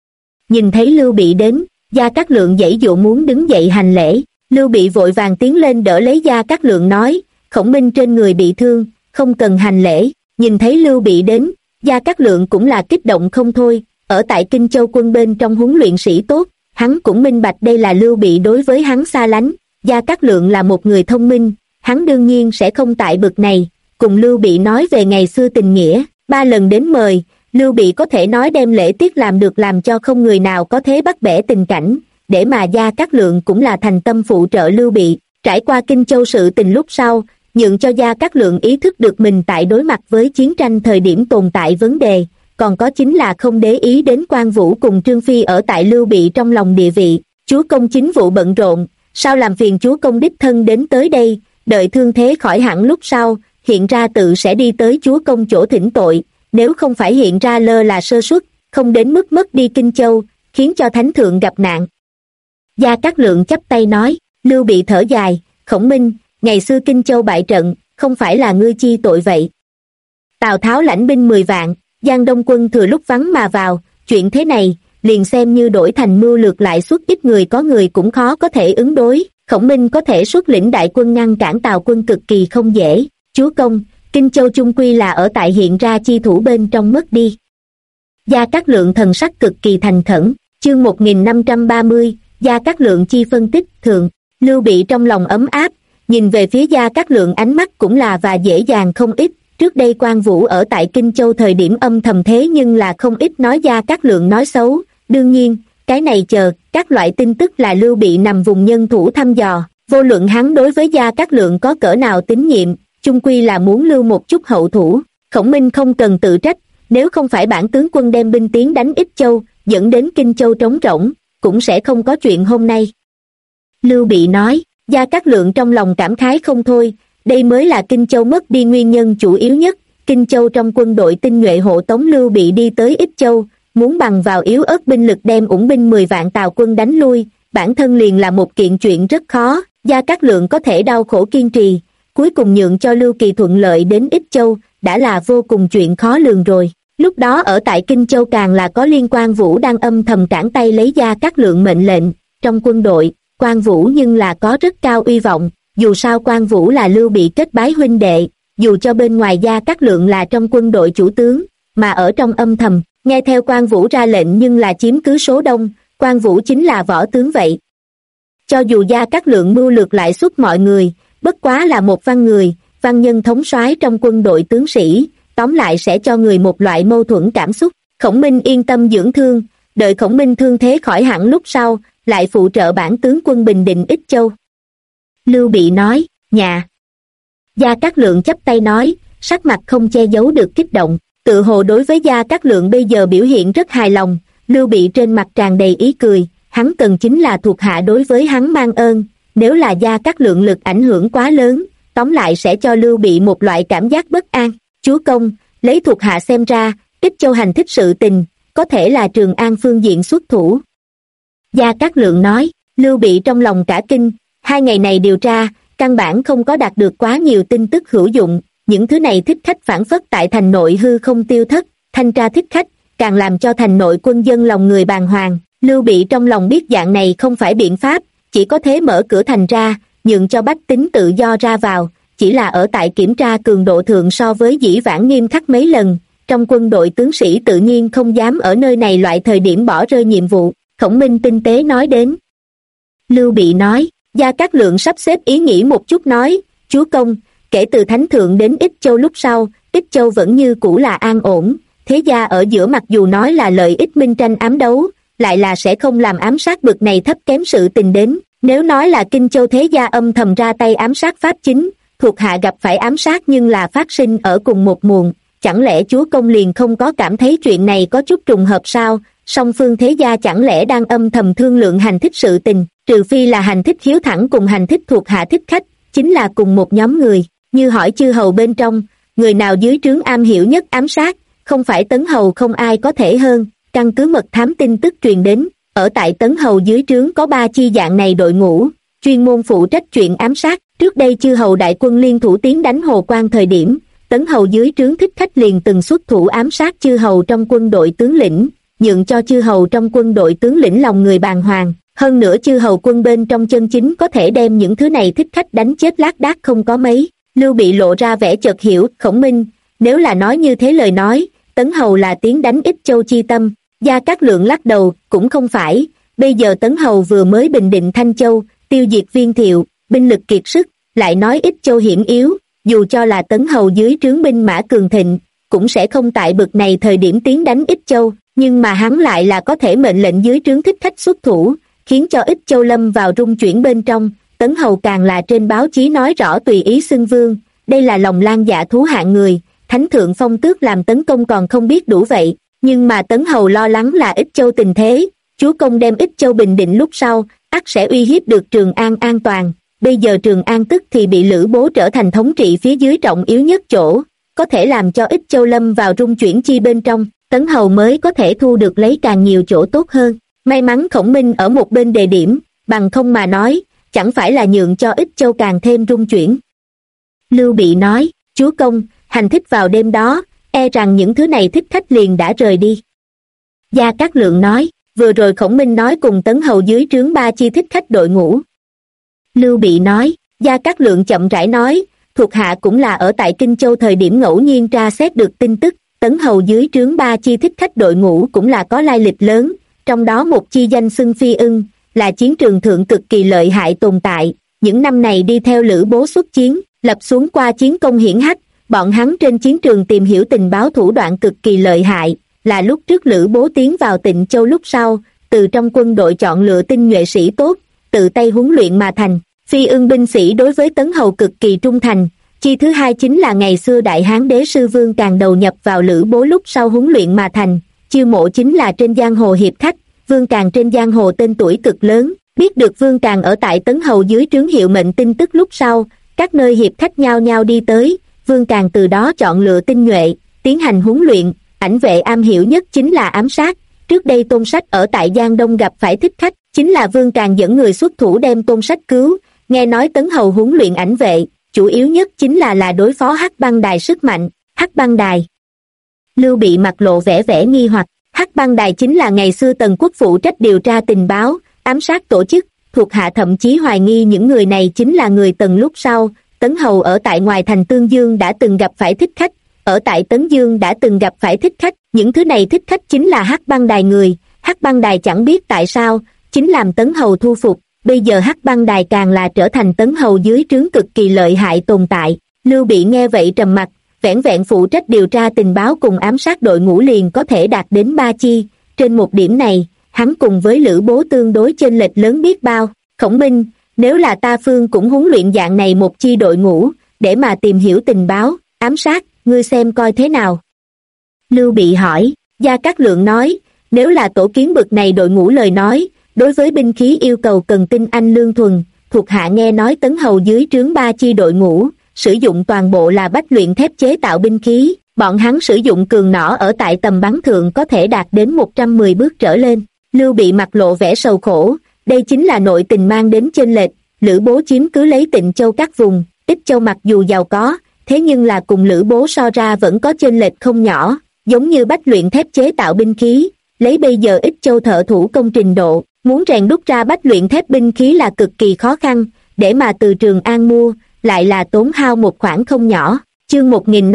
Nhìn thấy Lưu Bị đến, Gia Cát Lượng giãy dụa muốn đứng dậy hành lễ, Lưu Bị vội vàng tiến lên đỡ lấy Gia Cát Lượng nói, Khổng Minh trên người bị thương, không cần hành lễ. Nhìn thấy Lưu Bị đến, Gia Cát Lượng cũng là kích động không thôi, ở tại Kinh Châu quân bên trong huấn luyện sĩ tốt, hắn cũng minh bạch đây là Lưu Bị đối với hắn xa lánh, Gia Cát Lượng là một người thông minh, hắn đương nhiên sẽ không tại bực này, cùng Lưu Bị nói về ngày xưa tình nghĩa, 3 lần đến mời, Lưu Bị có thể nói đem lễ tiết làm được làm cho không người nào có thế bắt bẻ tình cảnh, để mà Gia Cát Lượng cũng là thành tâm phụ trợ Lưu Bị. Trải qua Kinh Châu sự tình lúc sau, nhượng cho Gia Cát Lượng ý thức được mình tại đối mặt với chiến tranh thời điểm tồn tại vấn đề, còn có chính là không để ý đến Quan Vũ cùng Trương Phi ở tại Lưu Bị trong lòng địa vị. Chúa công chính vụ bận rộn, sao làm phiền chúa công đích thân đến tới đây, đợi thương thế khỏi hẳn lúc sau, hiện ra tự sẽ đi tới chúa công chỗ thỉnh tội, nếu không phải hiện ra lơ là sơ suất, không đến mức mất đi Kinh Châu, khiến cho thánh thượng gặp nạn. Gia Cát Lượng chắp tay nói, Lưu Bị thở dài, Khổng Minh, ngày xưa Kinh Châu bại trận, không phải là ngươi chi tội vậy. Tào Tháo lãnh binh 10 vạn, Giang Đông quân thừa lúc vắng mà vào, chuyện thế này, liền xem như đổi thành mưu lược lại suất ít người có người cũng khó có thể ứng đối, Khổng Minh có thể xuất lĩnh đại quân ngăn cản Tào quân cực kỳ không dễ, chúa công, Kinh Châu chung quy là ở tại hiện ra chi thủ bên trong mất đi. Gia Cát Lượng thần sắc cực kỳ thành khẩn, chương 1530, Gia Cát Lượng chi phân tích, thượng, Lưu Bị trong lòng ấm áp, nhìn về phía Gia Cát Lượng ánh mắt cũng là và dễ dàng không ít, trước đây Quan Vũ ở tại Kinh Châu thời điểm âm thầm thế nhưng là không ít nói Gia Cát Lượng nói xấu, đương nhiên, cái này chờ, các loại tin tức là Lưu Bị nằm vùng nhân thủ thăm dò, vô luận hắn đối với Gia Cát Lượng có cỡ nào tín nhiệm, chung quy là muốn lưu một chút hậu thủ, Khổng Minh không cần tự trách, nếu không phải bản tướng quân đem binh tiến đánh Ích Châu, dẫn đến Kinh Châu trống rỗng, cũng sẽ không có chuyện hôm nay. Lưu Bị nói, Gia Cát Lượng trong lòng cảm khái không thôi, đây mới là Kinh Châu mất đi nguyên nhân chủ yếu nhất, Kinh Châu trong quân đội tinh nhuệ hộ tống Lưu Bị đi tới Ích Châu, muốn bằng vào yếu ớt binh lực đem ủng binh 10 vạn Tào quân đánh lui, bản thân liền là một kiện chuyện rất khó, Gia Cát Lượng có thể đau khổ kiên trì, cuối cùng nhượng cho Lưu Kỳ thuận lợi đến Ích Châu, đã là vô cùng chuyện khó lường rồi. Lúc đó ở tại Kinh Châu càng là có Liên Quan Vũ đang âm thầm cản tay lấy Gia Cát Lượng mệnh lệnh, trong quân đội, Quan Vũ nhưng là có rất cao uy vọng, dù sao Quan Vũ là Lưu Bị kết bái huynh đệ, dù cho bên ngoài Gia Cát Lượng là trong quân đội chủ tướng, mà ở trong âm thầm, nghe theo Quan Vũ ra lệnh nhưng là chiếm cứ số đông, Quan Vũ chính là võ tướng vậy. Cho dù Gia Cát Lượng mưu lược lại suốt mọi người, bất quá là một văn người, văn nhân thống soái trong quân đội tướng sĩ, tóm lại sẽ cho người một loại mâu thuẫn cảm xúc. Khổng Minh yên tâm dưỡng thương, đợi Khổng Minh thương thế khỏi hẳn lúc sau, lại phụ trợ bản tướng quân bình định Ích Châu. Lưu Bị nói, nhà. Gia Cát Lượng chắp tay nói, sắc mặt không che giấu được kích động, tự hồ đối với Gia Cát Lượng bây giờ biểu hiện rất hài lòng, Lưu Bị trên mặt tràn đầy ý cười, hắn cần chính là thuộc hạ đối với hắn mang ơn, nếu là Gia Cát Lượng lực ảnh hưởng quá lớn, tóm lại sẽ cho Lưu Bị một loại cảm giác bất an. Chúa công, lấy thuộc hạ xem ra, Ích Châu hành thích sự tình, có thể là Trường An phương diện xuất thủ. Gia Cát Lượng nói, Lưu Bị trong lòng cả kinh, 2 ngày này điều tra, căn bản không có đạt được quá nhiều tin tức hữu dụng, những thứ này thích khách phản phất tại thành nội hư không tiêu thất, thanh tra thích khách, càng làm cho thành nội quân dân lòng người bàng hoàng. Lưu Bị trong lòng biết dạng này không phải biện pháp, chỉ có thế mở cửa thành ra, nhượng cho bách tính tự do ra vào, chỉ là ở tại kiểm tra cường độ thượng so với dĩ vãng nghiêm khắc mấy lần, trong quân đội tướng sĩ tự nhiên không dám ở nơi này loại thời điểm bỏ rơi nhiệm vụ. Khổng Minh tinh tế nói đến. Lưu Bị nói, Gia Cát Lượng sắp xếp ý nghĩ một chút nói, chúa công, kể từ Thánh Thượng đến Ích Châu lúc sau, Ích Châu vẫn như cũ là an ổn, thế gia ở giữa mặc dù nói là lợi ích minh tranh ám đấu, lại là sẽ không làm ám sát bực này thấp kém sự tình đến, nếu nói là Kinh Châu thế gia âm thầm ra tay ám sát pháp chính, thuộc hạ gặp phải ám sát nhưng là phát sinh ở cùng một nguồn, chẳng lẽ chúa công liền không có cảm thấy chuyện này có chút trùng hợp sao? Song phương thế gia chẳng lẽ đang âm thầm thương lượng hành thích sự tình, trừ phi là hành thích hiếu thẳng cùng hành thích thuộc hạ thích khách, chính là cùng một nhóm người, như hỏi chư hầu bên trong, người nào dưới trướng am hiểu nhất ám sát, không phải Tấn Hầu không ai có thể hơn, căn cứ mật thám tin tức truyền đến, ở tại Tấn Hầu dưới trướng có 3 chi dạng này đội ngũ, chuyên môn phụ trách chuyện ám sát, trước đây chư hầu đại quân liên thủ tiến đánh Hồ Quan thời điểm, Tấn Hầu dưới trướng thích khách liền từng xuất thủ ám sát chư hầu trong quân đội tướng lĩnh, nhượng cho chư hầu trong quân đội tướng lĩnh lòng người bàng hoàng, hơn nữa chư hầu quân bên trong chân chính có thể đem những thứ này thích khách đánh chết lác đác không có mấy. Lưu Bị lộ ra vẻ chợt hiểu. Khổng Minh, nếu là nói như thế lời nói, Tấn Hầu là tiến đánh Ích Châu chi tâm. Gia Cát Lượng lắc đầu, cũng không phải, bây giờ Tấn Hầu vừa mới bình định Thanh Châu, tiêu diệt Viên Thiệu, binh lực kiệt sức, lại nói Ích Châu hiểm yếu, dù cho là Tấn Hầu dưới trướng binh mã cường thịnh, cũng sẽ không tại bực này thời điểm tiến đánh Ích Châu, nhưng mà hắn lại là có thể mệnh lệnh dưới trướng thích khách xuất thủ, khiến cho Ích Châu lâm vào rung chuyển bên trong. Tấn Hầu càng là trên báo chí nói rõ tùy ý xưng vương, đây là lòng lan dạ thú hạng người, thánh thượng phong tước làm tấn công còn không biết đủ vậy, nhưng mà Tấn Hầu lo lắng là Ích Châu tình thế, chúa công đem Ích Châu bình định lúc sau, ắt sẽ uy hiếp được Trường An an toàn, bây giờ Trường An tức thì bị Lữ Bố trở thành thống trị phía dưới trọng yếu nhất chỗ, có thể làm cho Ích Châu lâm vào rung chuyển chi bên trong, Tấn Hầu mới có thể thu được lấy càng nhiều chỗ tốt hơn. May mắn Khổng Minh ở một bên đề điểm, bằng không mà nói, chẳng phải là nhượng cho Ích Châu càng thêm rung chuyển. Lưu Bị nói, chúa công, hành thích vào đêm đó, e rằng những thứ này thích khách liền đã rời đi. Gia Cát Lượng nói, vừa rồi Khổng Minh nói cùng Tấn Hầu dưới trướng 3 chi thích khách đội ngũ. Lưu Bị nói, Gia Cát Lượng chậm rãi nói, thuộc hạ cũng là ở tại Kinh Châu thời điểm ngẫu nhiên tra xét được tin tức, Tấn Hầu dưới trướng 3 chi thích khách đội ngũ cũng là có lai lịch lớn, trong đó một chi danh xưng Phi Ưng, là chiến trường thượng cực kỳ lợi hại tồn tại, những năm này đi theo Lữ Bố xuất chiến, lập xuống qua chiến công hiển hách, bọn hắn trên chiến trường tìm hiểu tình báo thủ đoạn cực kỳ lợi hại, là lúc trước Lữ Bố tiến vào Tịnh Châu lúc sau, từ trong quân đội chọn lựa tinh nhuệ sĩ tốt, tự tay huấn luyện mà thành. Phi Ưng binh sĩ đối với Tấn Hầu cực kỳ trung thành. Chi thứ hai chính là ngày xưa Đại Hán đế sư Vương Càn đầu nhập vào Lữ Bố lúc sau huấn luyện mà thành. Chiêu mộ chính là trên giang hồ hiệp khách, Vương Càn trên giang hồ tên tuổi cực lớn, biết được Vương Càn ở tại Tấn Hầu dưới trướng hiệu mệnh tin tức lúc sau, các nơi hiệp khách nhao nhao đi tới, Vương Càn từ đó chọn lựa tinh nhuệ, tiến hành huấn luyện, ảnh vệ am hiểu nhất chính là ám sát. Trước đây Tôn Sách ở tại Giang Đông gặp phải thích khách, chính là Vương Càn dẫn người xuất thủ đem Tôn Sách cứu, nghe nói Tấn Hầu huấn luyện ảnh vệ, chủ yếu nhất chính là đối phó Hắc Băng Đài sức mạnh. Hắc Băng Đài. Lưu Bị mặt lộ vẻ nghi hoặc, Hắc Băng Đài chính là ngày xưa Tần Quốc phụ trách điều tra tình báo, ám sát tổ chức, thuộc hạ thậm chí hoài nghi những người này chính là người Tần lúc sau. Tấn Hầu ở tại ngoài thành Tương Dương đã từng gặp phải thích khách, ở tại Tấn Dương đã từng gặp phải thích khách, những thứ này thích khách chính là Hắc Băng Đài người. Hắc Băng Đài chẳng biết tại sao, chính làm Tấn Hầu thu phục, bây giờ Hắc Băng Đài càng là trở thành Tấn Hầu dưới trướng cực kỳ lợi hại tồn tại. Lưu Bị nghe vậy trầm mặc, vẻn vẹn phụ trách điều tra tình báo cùng ám sát đội ngũ liền có thể đạt đến 3 chi, trên một điểm này, hắn cùng với Lữ Bố tương đối chênh lệch lớn biết bao. Khổng Minh, nếu là ta phương cũng huấn luyện dạng này một chi đội ngũ, để mà tìm hiểu tình báo, ám sát, ngươi xem coi thế nào. Lưu Bị hỏi, Gia Cát Lượng nói, nếu là tổ kiến bực này đội ngũ lời nói, đối với binh khí yêu cầu cần tinh anh lương thuần, thuộc hạ nghe nói Tấn Hầu dưới trướng 3 chi đội ngũ, sử dụng toàn bộ là bách luyện thép chế tạo binh khí, bọn hắn sử dụng cường nỏ ở tại tầm bắn thượng có thể đạt đến 110 bước trở lên. Lưu Bị mặt lộ vẻ sầu khổ, đây chính là nội tình mang đến chênh lệch, Lữ Bố chiếm cứ lấy Tịnh Châu các vùng, Ích Châu mặc dù giàu có, thế nhưng là cùng Lữ Bố so ra vẫn có chênh lệch không nhỏ, giống như bách luyện thép chế tạo binh khí, lấy bây giờ Ích Châu thợ thủ công trình độ, muốn rèn đúc ra bách luyện thép binh khí là cực kỳ khó khăn, để mà từ Trường An mua, lại là tốn hao một khoản không nhỏ. Chương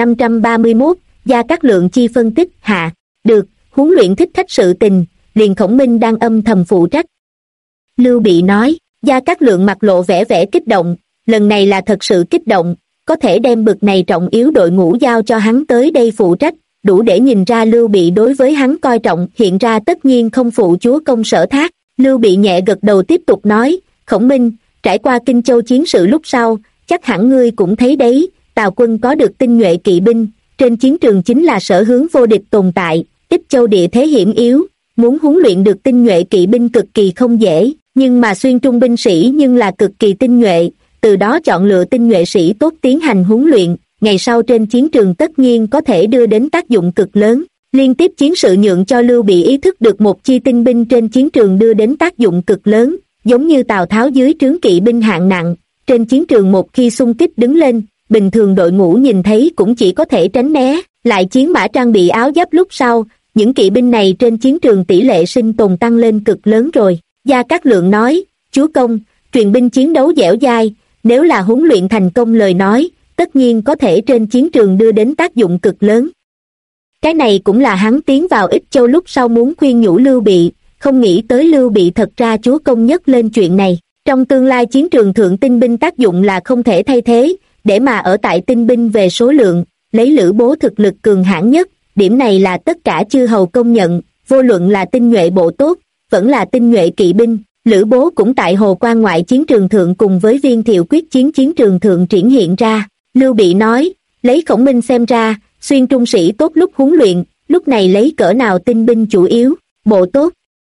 1531, Gia Cát Lượng chi phân tích hạ, được, huấn luyện thích khách sự tình, liền Khổng Minh đang âm thầm phụ trách. Lưu Bị nói, Gia Cát Lượng mặt lộ vẻ kích động, lần này là thật sự kích động, có thể đem bực này trọng yếu đội ngũ giao cho hắn tới đây phụ trách, đủ để nhìn ra Lưu Bị đối với hắn coi trọng, hiện ra tất nhiên không phụ chúa công sở thác. Lưu Bị nhẹ gật đầu tiếp tục nói, Khổng Minh, trải qua Kinh Châu chiến sự lúc sau, chắc hẳn ngươi cũng thấy đấy, Tào quân có được tinh nhuệ kỵ binh, trên chiến trường chính là sở hướng vô địch tồn tại, Ích Châu địa thế hiểm yếu, muốn huấn luyện được tinh nhuệ kỵ binh cực kỳ không dễ, nhưng mà xuyên trung binh sĩ nhưng là cực kỳ tinh nhuệ, từ đó chọn lựa tinh nhuệ sĩ tốt tiến hành huấn luyện, ngày sau trên chiến trường tất nhiên có thể đưa đến tác dụng cực lớn. Liên tiếp chiến sự nhượng cho Lưu Bị ý thức được một chi tinh binh trên chiến trường đưa đến tác dụng cực lớn, giống như Tào Tháo dưới trướng kỵ binh hạng nặng, trên chiến trường một khi xung kích đứng lên, bình thường đội ngũ nhìn thấy cũng chỉ có thể tránh né, lại chiến mã trang bị áo giáp lúc sau, những kỵ binh này trên chiến trường tỷ lệ sinh tồn tăng lên cực lớn rồi. Gia Cát Lượng nói, chúa công, truyền binh chiến đấu dẻo dai, nếu là huấn luyện thành công lời nói, tất nhiên có thể trên chiến trường đưa đến tác dụng cực lớn. Cái này cũng là hắn tiến vào Ích Châu lúc sau muốn khuyên nhủ Lưu Bị, không nghĩ tới Lưu Bị thật ra chúa công nhắc lên chuyện này. Trong tương lai chiến trường thượng tinh binh tác dụng là không thể thay thế, để mà ở tại tinh binh về số lượng, lấy Lữ Bố thực lực cường hãn nhất, điểm này là tất cả chư hầu công nhận, vô luận là tinh nhuệ bộ tốt, vẫn là tinh nhuệ kỵ binh, Lữ Bố cũng tại Hồ Quan ngoại chiến trường thượng cùng với Viên Thiệu quyết chiến chiến trường thượng triển hiện ra. Lưu Bị nói, lấy Khổng Minh xem ra, xuyên trung sĩ tốt lúc huấn luyện, lúc này lấy cỡ nào tinh binh chủ yếu, bộ tốt.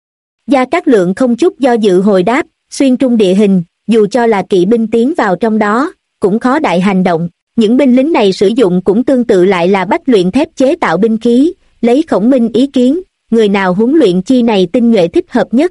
Gia Cát Lượng không chút do dự hồi đáp, xuyên trung địa hình, dù cho là kỵ binh tiến vào trong đó, cũng khó đại hành động. Những binh lính này sử dụng cũng tương tự lại là bách luyện thép chế tạo binh khí, lấy Khổng Minh ý kiến, người nào huấn luyện chi này tinh nhuệ thích hợp nhất.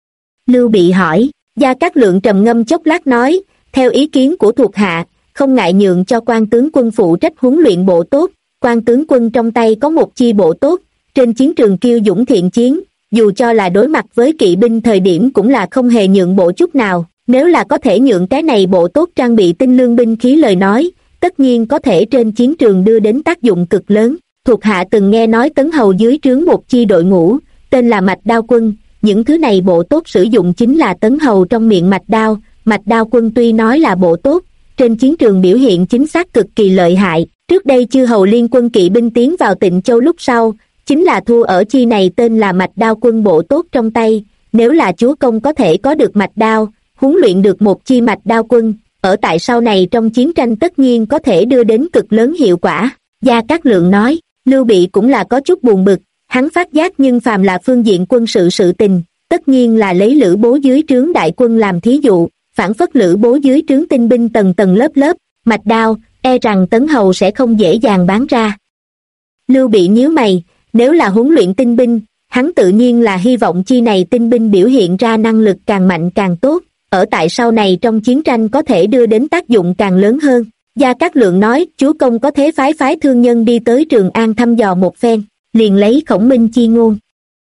Lưu Bị hỏi, Gia Cát Lượng trầm ngâm chốc lát nói, theo ý kiến của thuộc hạ, không ngại nhượng cho quan tướng quân phụ trách huấn luyện bộ tốt, quan tướng quân trong tay có một chi bộ tốt, trên chiến trường kiêu dũng thiện chiến, dù cho là đối mặt với kỵ binh thời điểm cũng là không hề nhượng bộ chút nào, nếu là có thể nhượng cái này bộ tốt trang bị tinh lương binh khí lời nói, tất nhiên có thể trên chiến trường đưa đến tác dụng cực lớn. Thuộc hạ từng nghe nói Tấn Hầu dưới trướng một chi đội ngũ, tên là Mạch Đao Quân, những thứ này bộ tốt sử dụng chính là Tấn Hầu trong miệng Mạch Đao Quân tuy nói là bộ tốt, trên chiến trường biểu hiện chính xác cực kỳ lợi hại, trước đây chư hầu liên quân kỵ binh tiến vào Tịnh Châu lúc sau, chính là thua ở chi này tên là Mạch Đao Quân bộ tốt trong tay, nếu là chúa công có thể có được mạch đao, huấn luyện được một chi Mạch Đao Quân, ở tại sau này trong chiến tranh tất nhiên có thể đưa đến cực lớn hiệu quả. Gia Cát Lượng nói, Lưu Bị cũng là có chút buồn bực, hắn phát giác nhưng phàm là phương diện quân sự sự tình, tất nhiên là lấy Lữ Bố dưới trướng đại quân làm thí dụ, phản phất Lữ Bố dưới trướng tinh binh tầng tầng lớp lớp, mạch đao, e rằng Tấn Hầu sẽ không dễ dàng bán ra. Lưu Bị nhíu mày, nếu là huấn luyện tinh binh, hắn tự nhiên là hy vọng chi này tinh binh biểu hiện ra năng lực càng mạnh càng tốt, ở tại sau này trong chiến tranh có thể đưa đến tác dụng càng lớn hơn. Gia Cát Lượng nói, chúa công có thế phái thương nhân đi tới Trường An thăm dò một phen, liền lấy Khổng Minh chi ngôn.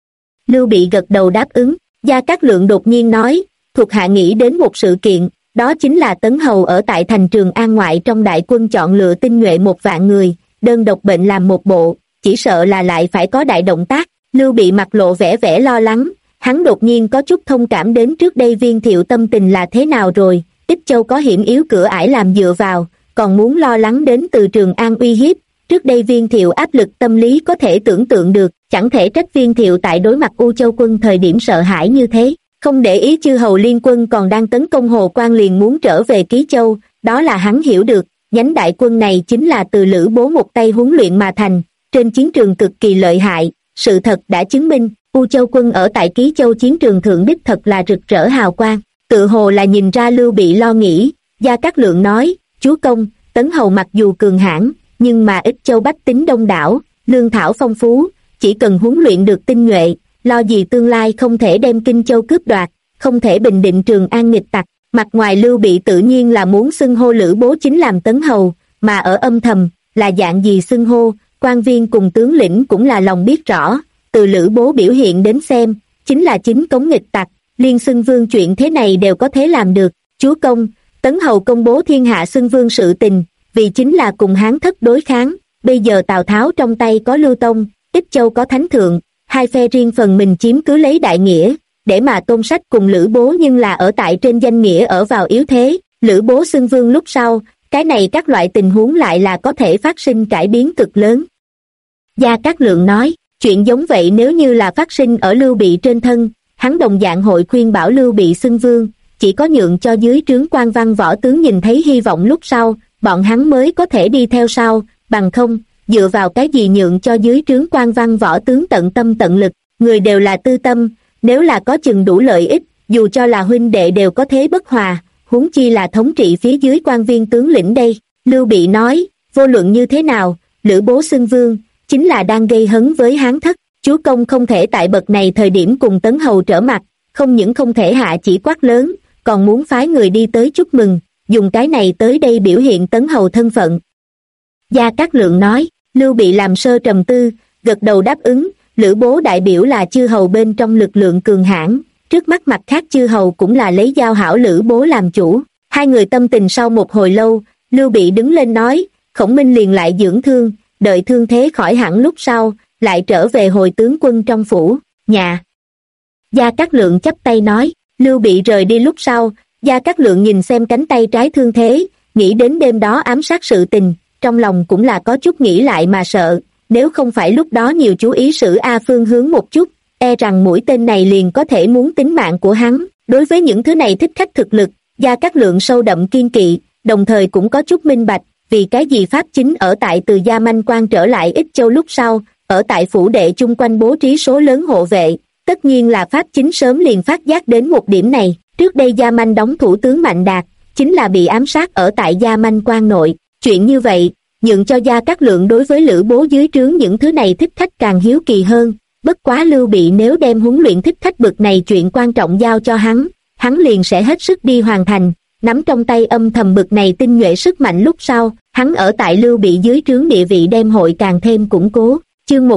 Lưu Bị gật đầu đáp ứng. Gia Cát Lượng đột nhiên nói, thuộc hạ nghĩ đến một sự kiện, đó chính là Tấn Hầu ở tại thành Trường An ngoại trong đại quân chọn lựa tinh nhuệ 1.000 người, đơn độc bệnh làm một bộ, chỉ sợ là lại phải có đại động tác. Lưu Bị mặt lộ vẻ lo lắng, hắn đột nhiên có chút thông cảm đến trước đây Viên Thiệu tâm tình là thế nào rồi, Ích Châu có hiểm yếu cửa ải làm dựa vào, còn muốn lo lắng đến từ Trường An uy hiếp, trước đây Viên Thiệu áp lực tâm lý có thể tưởng tượng được, chẳng thể trách Viên Thiệu tại đối mặt U Châu quân thời điểm sợ hãi như thế, không để ý chư hầu liên quân còn đang tấn công Hồ Quan liền muốn trở về Ký Châu, đó là hắn hiểu được, nhánh đại quân này chính là từ Lữ Bố một tay huấn luyện mà thành, trên chiến trường cực kỳ lợi hại, sự thật đã chứng minh, U Châu quân ở tại Ký Châu chiến trường thượng đích thật là rực rỡ hào quang, tự hồ là nhìn ra Lưu Bị lo nghĩ. Gia Cát Lượng nói, chúa công, Tấn Hầu mặc dù cường hãn, nhưng mà Ích Châu bách tính đông đảo, lương thảo phong phú, chỉ cần huấn luyện được tinh nhuệ, lo gì tương lai không thể đem Kinh Châu cướp đoạt, không thể bình định Trường An nghịch tặc. Mặt ngoài Lưu Bị tự nhiên là muốn xưng hô Lữ Bố chính làm Tấn Hầu, mà ở âm thầm, là dạng gì xưng hô, quan viên cùng tướng lĩnh cũng là lòng biết rõ, từ Lữ Bố biểu hiện đến xem, chính là chính cống nghịch tặc, liên xưng vương chuyện thế này đều có thể làm được. Chúa công, Tấn Hầu công bố thiên hạ xưng vương sự tình, vì chính là cùng Hán thất đối kháng, bây giờ Tào Tháo trong tay có Lưu Tông, Ích Châu có Thánh Thượng, hai phe riêng phần mình chiếm cứ lấy đại nghĩa, để mà Tôn Sách cùng Lữ Bố nhưng là ở tại trên danh nghĩa ở vào yếu thế, Lữ Bố xưng vương lúc sau, cái này các loại tình huống lại là có thể phát sinh cải biến cực lớn. Gia Cát Lượng nói, chuyện giống vậy nếu như là phát sinh ở Lưu Bị trên thân, hắn đồng dạng hội khuyên bảo Lưu Bị xưng vương, chỉ có nhượng cho dưới trướng quan văn võ tướng nhìn thấy hy vọng lúc sau, bọn hắn mới có thể đi theo sau, bằng không, dựa vào cái gì nhượng cho dưới trướng quan văn võ tướng tận tâm tận lực, người đều là tư tâm, nếu là có chừng đủ lợi ích, dù cho là huynh đệ đều có thế bất hòa, huống chi là thống trị phía dưới quan viên tướng lĩnh đây. Lưu Bị nói, vô luận như thế nào, Lữ Bố xưng vương, chính là đang gây hấn với Hán thất, chúa công không thể tại bậc này thời điểm cùng Tấn Hầu trở mặt, không những không thể hạ chỉ quát lớn, còn muốn phái người đi tới chúc mừng, dùng cái này tới đây biểu hiện Tấn Hầu thân phận. Gia Cát Lượng nói, Lưu Bị làm sơ trầm tư, gật đầu đáp ứng, Lữ Bố đại biểu là chư hầu bên trong lực lượng cường hãn, trước mắt mặt khác chư hầu cũng là lấy giao hảo Lữ Bố làm chủ. Hai người tâm tình sau một hồi lâu, Lưu Bị đứng lên nói, Khổng Minh liền lại dưỡng thương, đợi thương thế khỏi hẳn lúc sau, lại trở về hồi tướng quân trong phủ, nhà. Gia Cát Lượng chắp tay nói, Lưu Bị rời đi lúc sau, Gia Cát Lượng nhìn xem cánh tay trái thương thế, nghĩ đến đêm đó ám sát sự tình, trong lòng cũng là có chút nghĩ lại mà sợ, nếu không phải lúc đó nhiều chú ý Sử A phương hướng một chút, e rằng mũi tên này liền có thể muốn tính mạng của hắn. Đối với những thứ này thích khách thực lực, Gia Cát Lượng sâu đậm kiên kỵ, đồng thời cũng có chút minh bạch, vì cái gì Pháp Chính ở tại từ Gia Manh Quan trở lại Ích Châu lúc sau, ở tại phủ đệ chung quanh bố trí số lớn hộ vệ, tất nhiên là Pháp Chính sớm liền phát giác đến một điểm này. Trước đây Gia Manh đóng thủ tướng Mạnh Đạt, chính là bị ám sát ở tại Gia Manh Quan nội. Chuyện như vậy, nhượng cho Gia Cát Lượng đối với Lữ Bố dưới trướng những thứ này thích khách càng hiếu kỳ hơn. Bất quá Lưu Bị nếu đem huấn luyện thích khách bực này chuyện quan trọng giao cho hắn liền sẽ hết sức đi hoàn thành. Nắm trong tay âm thầm bực này tinh nhuệ sức mạnh lúc sau, hắn ở tại Lưu Bị dưới trướng địa vị đem hội càng thêm củng cố. Chương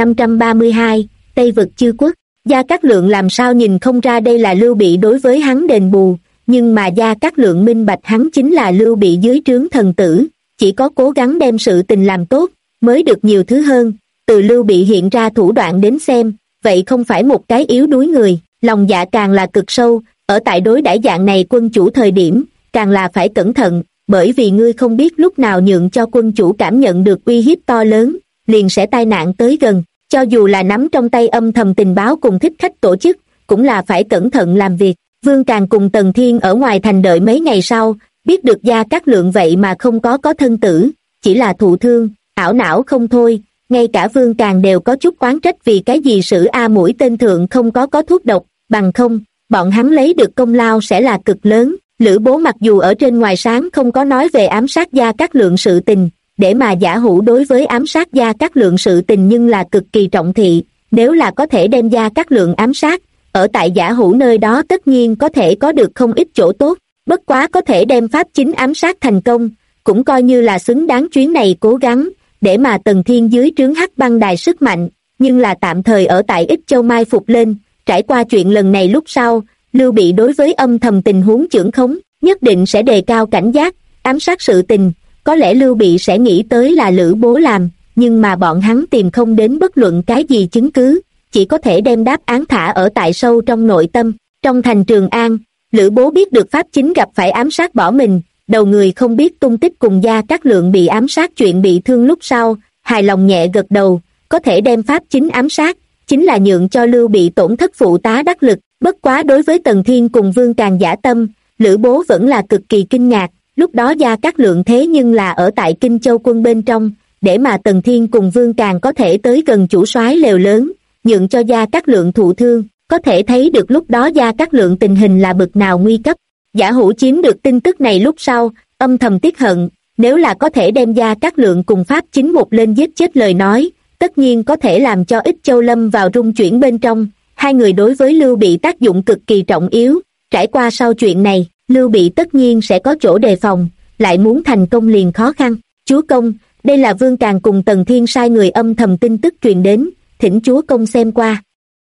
1532, Tây vực chư quốc. Gia Cát Lượng làm sao nhìn không ra đây là Lưu Bị đối với hắn đền bù, nhưng mà Gia Cát Lượng minh bạch hắn chính là Lưu Bị dưới trướng thần tử, chỉ có cố gắng đem sự tình làm tốt, mới được nhiều thứ hơn. Từ Lưu Bị hiện ra thủ đoạn đến xem, vậy không phải một cái yếu đuối người, lòng dạ càng là cực sâu, ở tại đối đãi dạng này quân chủ thời điểm, càng là phải cẩn thận, bởi vì ngươi không biết lúc nào nhượng cho quân chủ cảm nhận được uy hiếp to lớn, liền sẽ tai nạn tới gần. Cho dù là nắm trong tay âm thầm tình báo cùng thích khách tổ chức, cũng là phải cẩn thận làm việc. Vương Càng cùng Tần Thiên ở ngoài thành đợi mấy ngày sau, biết được Gia Cát Lượng vậy mà không có thân tử, chỉ là thụ thương, ảo não không thôi. Ngay cả Vương Càng đều có chút oán trách vì cái gì Sử A mũi tên thượng không có thuốc độc, bằng không, bọn hắn lấy được công lao sẽ là cực lớn. Lữ Bố mặc dù ở trên ngoài sáng không có nói về ám sát Gia Cát Lượng sự tình, để mà Giả Hữu đối với ám sát Gia Cát Lượng sự tình nhưng là cực kỳ trọng thị, nếu là có thể đem Gia Cát Lượng ám sát, ở tại Giả Hữu nơi đó tất nhiên có thể có được không ít chỗ tốt, bất quá có thể đem Pháp Chính ám sát thành công, cũng coi như là xứng đáng chuyến này cố gắng, để mà Tần Thiên dưới trướng Hắc Băng Đài sức mạnh, nhưng là tạm thời ở tại Ích Châu mai phục lên. Trải qua chuyện lần này lúc sau, Lưu Bị đối với âm thầm tình huống chưởng khống, nhất định sẽ đề cao cảnh giác, ám sát sự tình, có lẽ Lưu Bị sẽ nghĩ tới là Lữ Bố làm, nhưng mà bọn hắn tìm không đến bất luận cái gì chứng cứ, chỉ có thể đem đáp án thả ở tại sâu trong nội tâm. Trong thành Trường An, Lữ Bố biết được Pháp Chính gặp phải ám sát bỏ mình, đầu người không biết tung tích cùng Gia Cát Lượng bị ám sát chuyện bị thương lúc sau, hài lòng nhẹ gật đầu, có thể đem Pháp Chính ám sát, chính là nhượng cho Lưu Bị tổn thất phụ tá đắc lực. Bất quá đối với Tần Thiên cùng Vương Càng giả tâm, Lữ Bố vẫn là cực kỳ kinh ngạc, lúc đó Gia Cát Lượng thế nhưng là ở tại Kinh Châu quân bên trong, để mà Tần Thiên cùng Vương Càng có thể tới gần chủ soái lều lớn, nhượng cho Gia Cát Lượng thụ thương, có thể thấy được lúc đó Gia Cát Lượng tình hình là bực nào nguy cấp. Giả Hữu chiếm được tin tức này lúc sau, âm thầm tiếc hận, nếu là có thể đem Gia Cát Lượng cùng Pháp Chính một lên giết chết lời nói, tất nhiên có thể làm cho Ích Châu lâm vào rung chuyển bên trong. Hai người đối với Lưu Bị tác dụng cực kỳ trọng yếu, trải qua sau chuyện này, Lưu Bị tất nhiên sẽ có chỗ đề phòng, lại muốn thành công liền khó khăn. Chúa công, đây là Vương Càng cùng Tần Thiên sai người âm thầm tin tức truyền đến, thỉnh chúa công xem qua.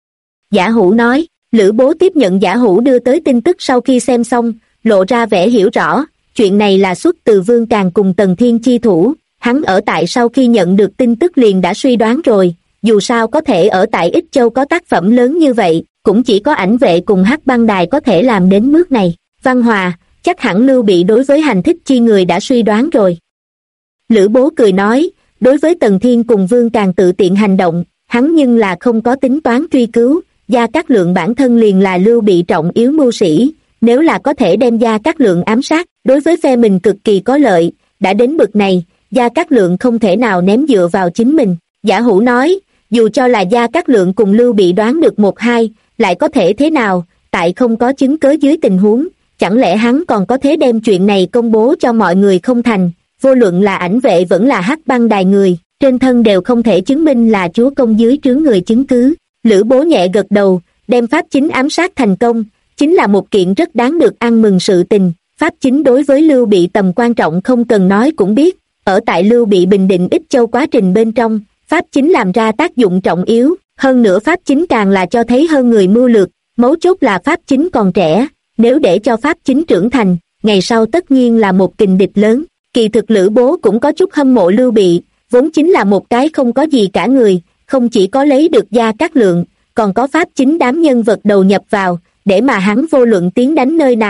Giả Hữu nói. Lữ Bố tiếp nhận Giả Hữu đưa tới tin tức sau khi xem xong, lộ ra vẻ hiểu rõ, chuyện này là xuất từ Vương Càng cùng Tần Thiên chi thủ, hắn ở tại sau khi nhận được tin tức liền đã suy đoán rồi, dù sao có thể ở tại Ích Châu có tác phẩm lớn như vậy, cũng chỉ có Ảnh Vệ cùng Hắc Băng Đài có thể làm đến bước này. Văn Hòa, chắc hẳn Lưu Bị đối với hành thích chi người đã suy đoán rồi. Lữ Bố cười nói, đối với Tần Thiên cùng Vương Càng tự tiện hành động, hắn nhưng là không có tính toán truy cứu, Gia Cát Lượng bản thân liền là Lưu Bị trọng yếu mưu sĩ, nếu là có thể đem Gia Cát Lượng ám sát, đối với phe mình cực kỳ có lợi, đã đến bực này, Gia Cát Lượng không thể nào ném dựa vào chính mình. Giả Hữu nói, dù cho là Gia Cát Lượng cùng Lưu Bị đoán được một hai, lại có thể thế nào, tại không có chứng cớ dưới tình huống, chẳng lẽ hắn còn có thể đem chuyện này công bố cho mọi người không thành, vô luận là Ảnh Vệ vẫn là Hắc Băng Đài người, trên thân đều không thể chứng minh là chúa công dưới trướng người chứng cứ. Lữ Bố nhẹ gật đầu, đem Pháp Chính ám sát thành công, chính là một kiện rất đáng được ăn mừng sự tình. Pháp Chính đối với Lưu Bị tầm quan trọng không cần nói cũng biết, ở tại Lưu Bị bình định Ích Châu quá trình bên trong, Pháp Chính làm ra tác dụng trọng yếu, hơn nữa Pháp Chính càng là cho thấy hơn người mưu lược, mấu chốt là Pháp Chính còn trẻ, nếu để cho Pháp Chính trưởng thành, ngày sau tất nhiên là một kình địch lớn. Kỳ thực Lữ Bố cũng có chút hâm mộ Lưu Bị, vốn chính là một cái không có gì cả người, không chỉ có lấy được Gia Cát Lượng, còn có Pháp Chính đám nhân vật đầu nhập vào, để mà hắn vô luận tiến đánh nơi nào,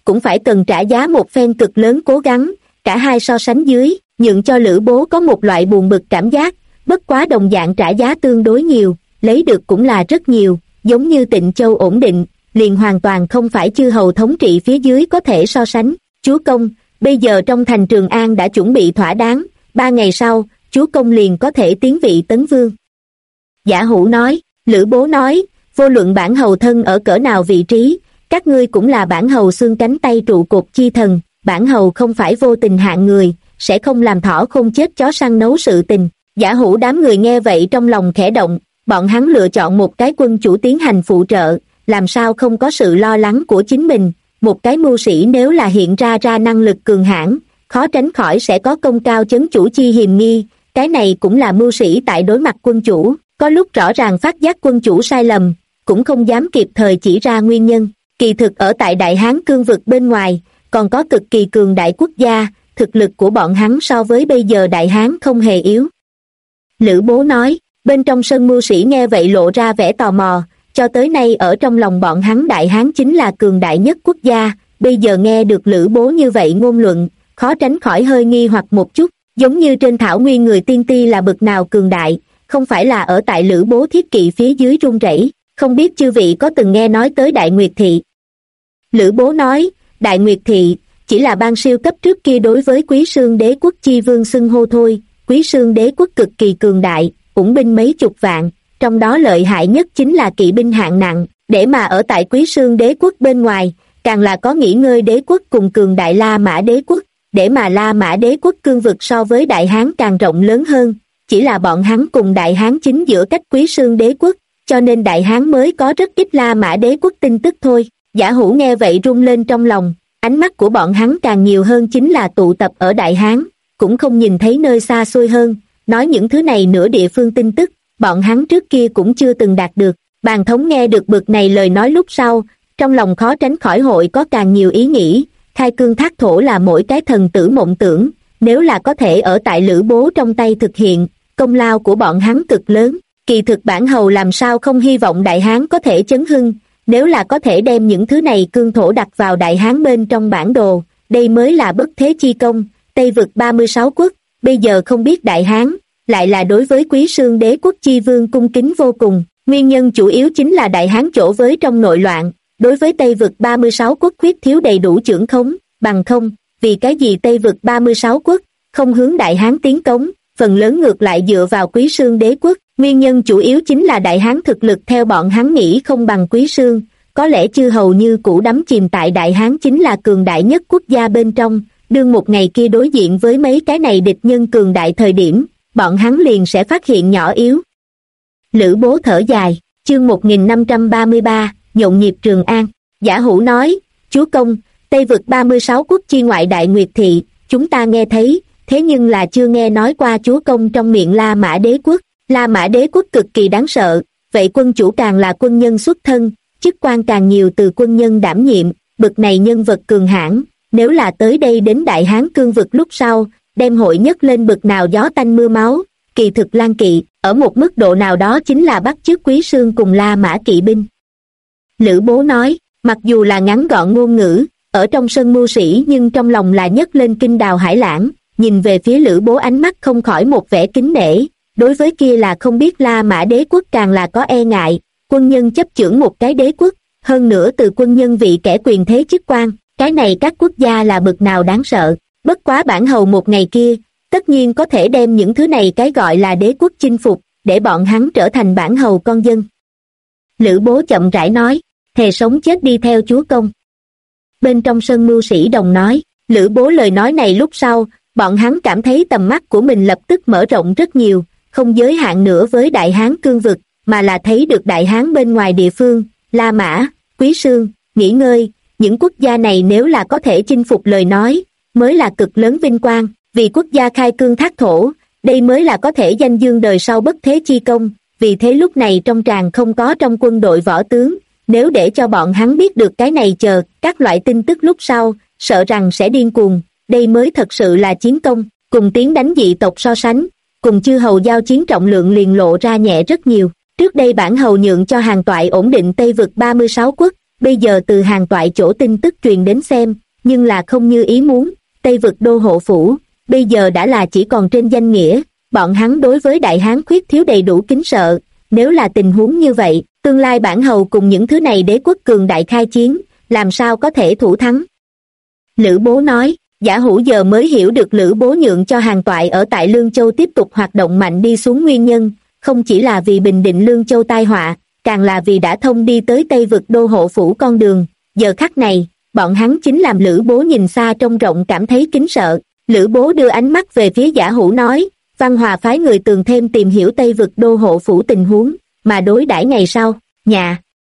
cũng phải cần trả giá một phen cực lớn cố gắng. Cả hai so sánh dưới, nhượng cho Lữ Bố có một loại buồn bực cảm giác, bất quá đồng dạng trả giá tương đối nhiều, lấy được cũng là rất nhiều, giống như Tịnh Châu ổn định, liền hoàn toàn không phải chư hầu thống trị phía dưới có thể so sánh. Chúa công, bây giờ trong thành Trường An đã chuẩn bị thỏa đáng, 3 ngày sau, chúa công liền có thể tiến vị tấn vương. Giả Hủ nói. Lữ Bố nói, vô luận bản hầu thân ở cỡ nào vị trí, các ngươi cũng là bản hầu xương cánh tay trụ cột chi thần, bản hầu không phải vô tình hạng người, sẽ không làm thỏ không chết chó săn nấu sự tình. Giả Hủ đám người nghe vậy trong lòng khẽ động, bọn hắn lựa chọn một cái quân chủ tiến hành phụ trợ, làm sao không có sự lo lắng của chính mình. Một cái mưu sĩ nếu là hiện ra năng lực cường hãn, khó tránh khỏi sẽ có công cao chấn chủ chi hiềm nghi. Cái này cũng là mưu sĩ tại đối mặt quân chủ, có lúc rõ ràng phát giác quân chủ sai lầm, cũng không dám kịp thời chỉ ra nguyên nhân. Kỳ thực ở tại Đại Hán cương vực bên ngoài, còn có cực kỳ cường đại quốc gia, thực lực của bọn hắn so với bây giờ Đại Hán không hề yếu. Lữ Bố nói. Bên trong sân mưu sĩ nghe vậy lộ ra vẻ tò mò, cho tới nay ở trong lòng bọn hắn Đại Hán chính là cường đại nhất quốc gia, bây giờ nghe được Lữ Bố như vậy ngôn luận, khó tránh khỏi hơi nghi hoặc một chút, giống như trên thảo nguyên người tiên ti là bậc nào cường đại, không phải là ở tại Lữ Bố thiết kỵ phía dưới run rẩy. Không biết chư vị có từng nghe nói tới Đại Nguyệt Thị? Lữ Bố nói, Đại Nguyệt Thị chỉ là ban siêu cấp trước kia đối với Quý Sương Đế quốc chi vương xưng hô thôi. Quý Sương Đế quốc cực kỳ cường đại, ủng binh mấy chục vạn, trong đó lợi hại nhất chính là kỵ binh hạng nặng, để mà ở tại Quý Sương Đế quốc bên ngoài, càng là có nghỉ ngơi đế quốc cùng cường đại La Mã Đế quốc, để mà La Mã Đế quốc cương vực so với Đại Hán càng rộng lớn hơn, chỉ là bọn hắn cùng Đại Hán chính giữa cách Quý Sương Đế quốc, cho nên Đại Hán mới có rất ít La Mã Đế quốc tin tức thôi. Giả Hủ nghe vậy rung lên trong lòng, ánh mắt của bọn hắn càng nhiều hơn chính là tụ tập ở Đại Hán, cũng không nhìn thấy nơi xa xôi hơn, nói những thứ này nửa địa phương tin tức, bọn hắn trước kia cũng chưa từng đạt được. Bàn thống nghe được bực này lời nói lúc sau, trong lòng khó tránh khỏi hội có càng nhiều ý nghĩ, khai cương thác thổ là mỗi cái thần tử mộng tưởng, nếu là có thể ở tại Lữ Bố trong tay thực hiện, công lao của bọn hắn cực lớn. Kỳ thực bản hầu làm sao không hy vọng Đại Hán có thể chấn hưng, nếu là có thể đem những thứ này cương thổ đặt vào Đại Hán bên trong bản đồ, đây mới là bất thế chi công. Tây vực 36 quốc, bây giờ không biết Đại Hán, lại là đối với Quý Sương Đế quốc chi vương cung kính vô cùng, nguyên nhân chủ yếu chính là Đại Hán chỗ với trong nội loạn, đối với Tây vực 36 quốc khuyết thiếu đầy đủ chưởng khống, bằng không, vì cái gì Tây vực 36 quốc, không hướng Đại Hán tiến cống, phần lớn ngược lại dựa vào Quý Sương Đế quốc, nguyên nhân chủ yếu chính là Đại Hán thực lực theo bọn hắn nghĩ không bằng Quý Sương, có lẽ chư hầu như cũ đắm chìm tại Đại Hán chính là cường đại nhất quốc gia bên trong, đương một ngày kia đối diện với mấy cái này địch nhân cường đại thời điểm, bọn hắn liền sẽ phát hiện nhỏ yếu. Lữ Bố thở dài, chương 1533, nhộn nhịp Trường An. Giả Hủ nói, chúa công, Tây vực 36 quốc chi ngoại Đại Nguyệt Thị, chúng ta nghe thấy, thế nhưng là chưa nghe nói qua chúa công trong miệng La Mã Đế quốc. La Mã Đế quốc cực kỳ đáng sợ, vậy quân chủ càng là quân nhân xuất thân, chức quan càng nhiều từ quân nhân đảm nhiệm, bực này nhân vật cường hãn, nếu là tới đây đến Đại Hán cương vực lúc sau, đem hội nhất lên bực nào gió tanh mưa máu. Kỳ thực Lan Kỵ, ở một mức độ nào đó chính là bắt chước Quý Sương cùng La Mã kỵ binh. Lữ Bố nói, mặc dù là ngắn gọn ngôn ngữ, ở trong sân mưu sĩ nhưng trong lòng là nhấc lên kinh đào hải lãng, nhìn về phía Lữ Bố ánh mắt không khỏi một vẻ kính nể, đối với kia là không biết La Mã Đế quốc càng là có e ngại, quân nhân chấp chưởng một cái đế quốc, hơn nữa từ quân nhân vị kẻ quyền thế chức quan, cái này các quốc gia là bực nào đáng sợ, bất quá bản hầu một ngày kia, tất nhiên có thể đem những thứ này cái gọi là đế quốc chinh phục, để bọn hắn trở thành bản hầu con dân. Lữ Bố chậm rãi nói, thề sống chết đi theo chúa công. Bên trong sân mưu sĩ đồng nói, Lữ Bố lời nói này lúc sau, bọn hắn cảm thấy tầm mắt của mình lập tức mở rộng rất nhiều, không giới hạn nữa với Đại Hán cương vực, mà là thấy được Đại Hán bên ngoài địa phương, La Mã, Quý Sương, nghỉ ngơi, những quốc gia này nếu là có thể chinh phục lời nói, mới là cực lớn vinh quang, vì quốc gia khai cương thác thổ, đây mới là có thể danh dương đời sau bất thế chi công, vì thế lúc này trong tràng không có trong quân đội võ tướng, nếu để cho bọn hắn biết được cái này chờ, các loại tin tức lúc sau, sợ rằng sẽ điên cuồng, đây mới thật sự là chiến công, cùng tiến đánh dị tộc so sánh, cùng chư hầu giao chiến trọng lượng liền lộ ra nhẹ rất nhiều. Trước đây bản hầu nhượng cho hàng toại ổn định Tây vực 36 quốc, bây giờ từ Hàn Toại chỗ tin tức truyền đến xem, nhưng là không như ý muốn, Tây vực đô hộ phủ, bây giờ đã là chỉ còn trên danh nghĩa, bọn hắn đối với Đại Hán khuyết thiếu đầy đủ kính sợ, nếu là tình huống như vậy, tương lai bản hầu cùng những thứ này đế quốc cường đại khai chiến, làm sao có thể thủ thắng. Lữ Bố nói, Giả Hữu giờ mới hiểu được Lữ Bố nhượng cho Hàn Toại ở tại Lương Châu tiếp tục hoạt động mạnh đi xuống nguyên nhân, không chỉ là vì bình định Lương Châu tai họa, càng là vì đã thông đi tới Tây vực đô hộ phủ con đường. Giờ khắc này, bọn hắn chính làm Lữ Bố nhìn xa trông rộng cảm thấy kính sợ. Lữ Bố đưa ánh mắt về phía Giả Hữu nói, Văn Hòa phái người tường thêm tìm hiểu Tây vực đô hộ phủ tình huống, mà đối đãi ngày sau, nhà.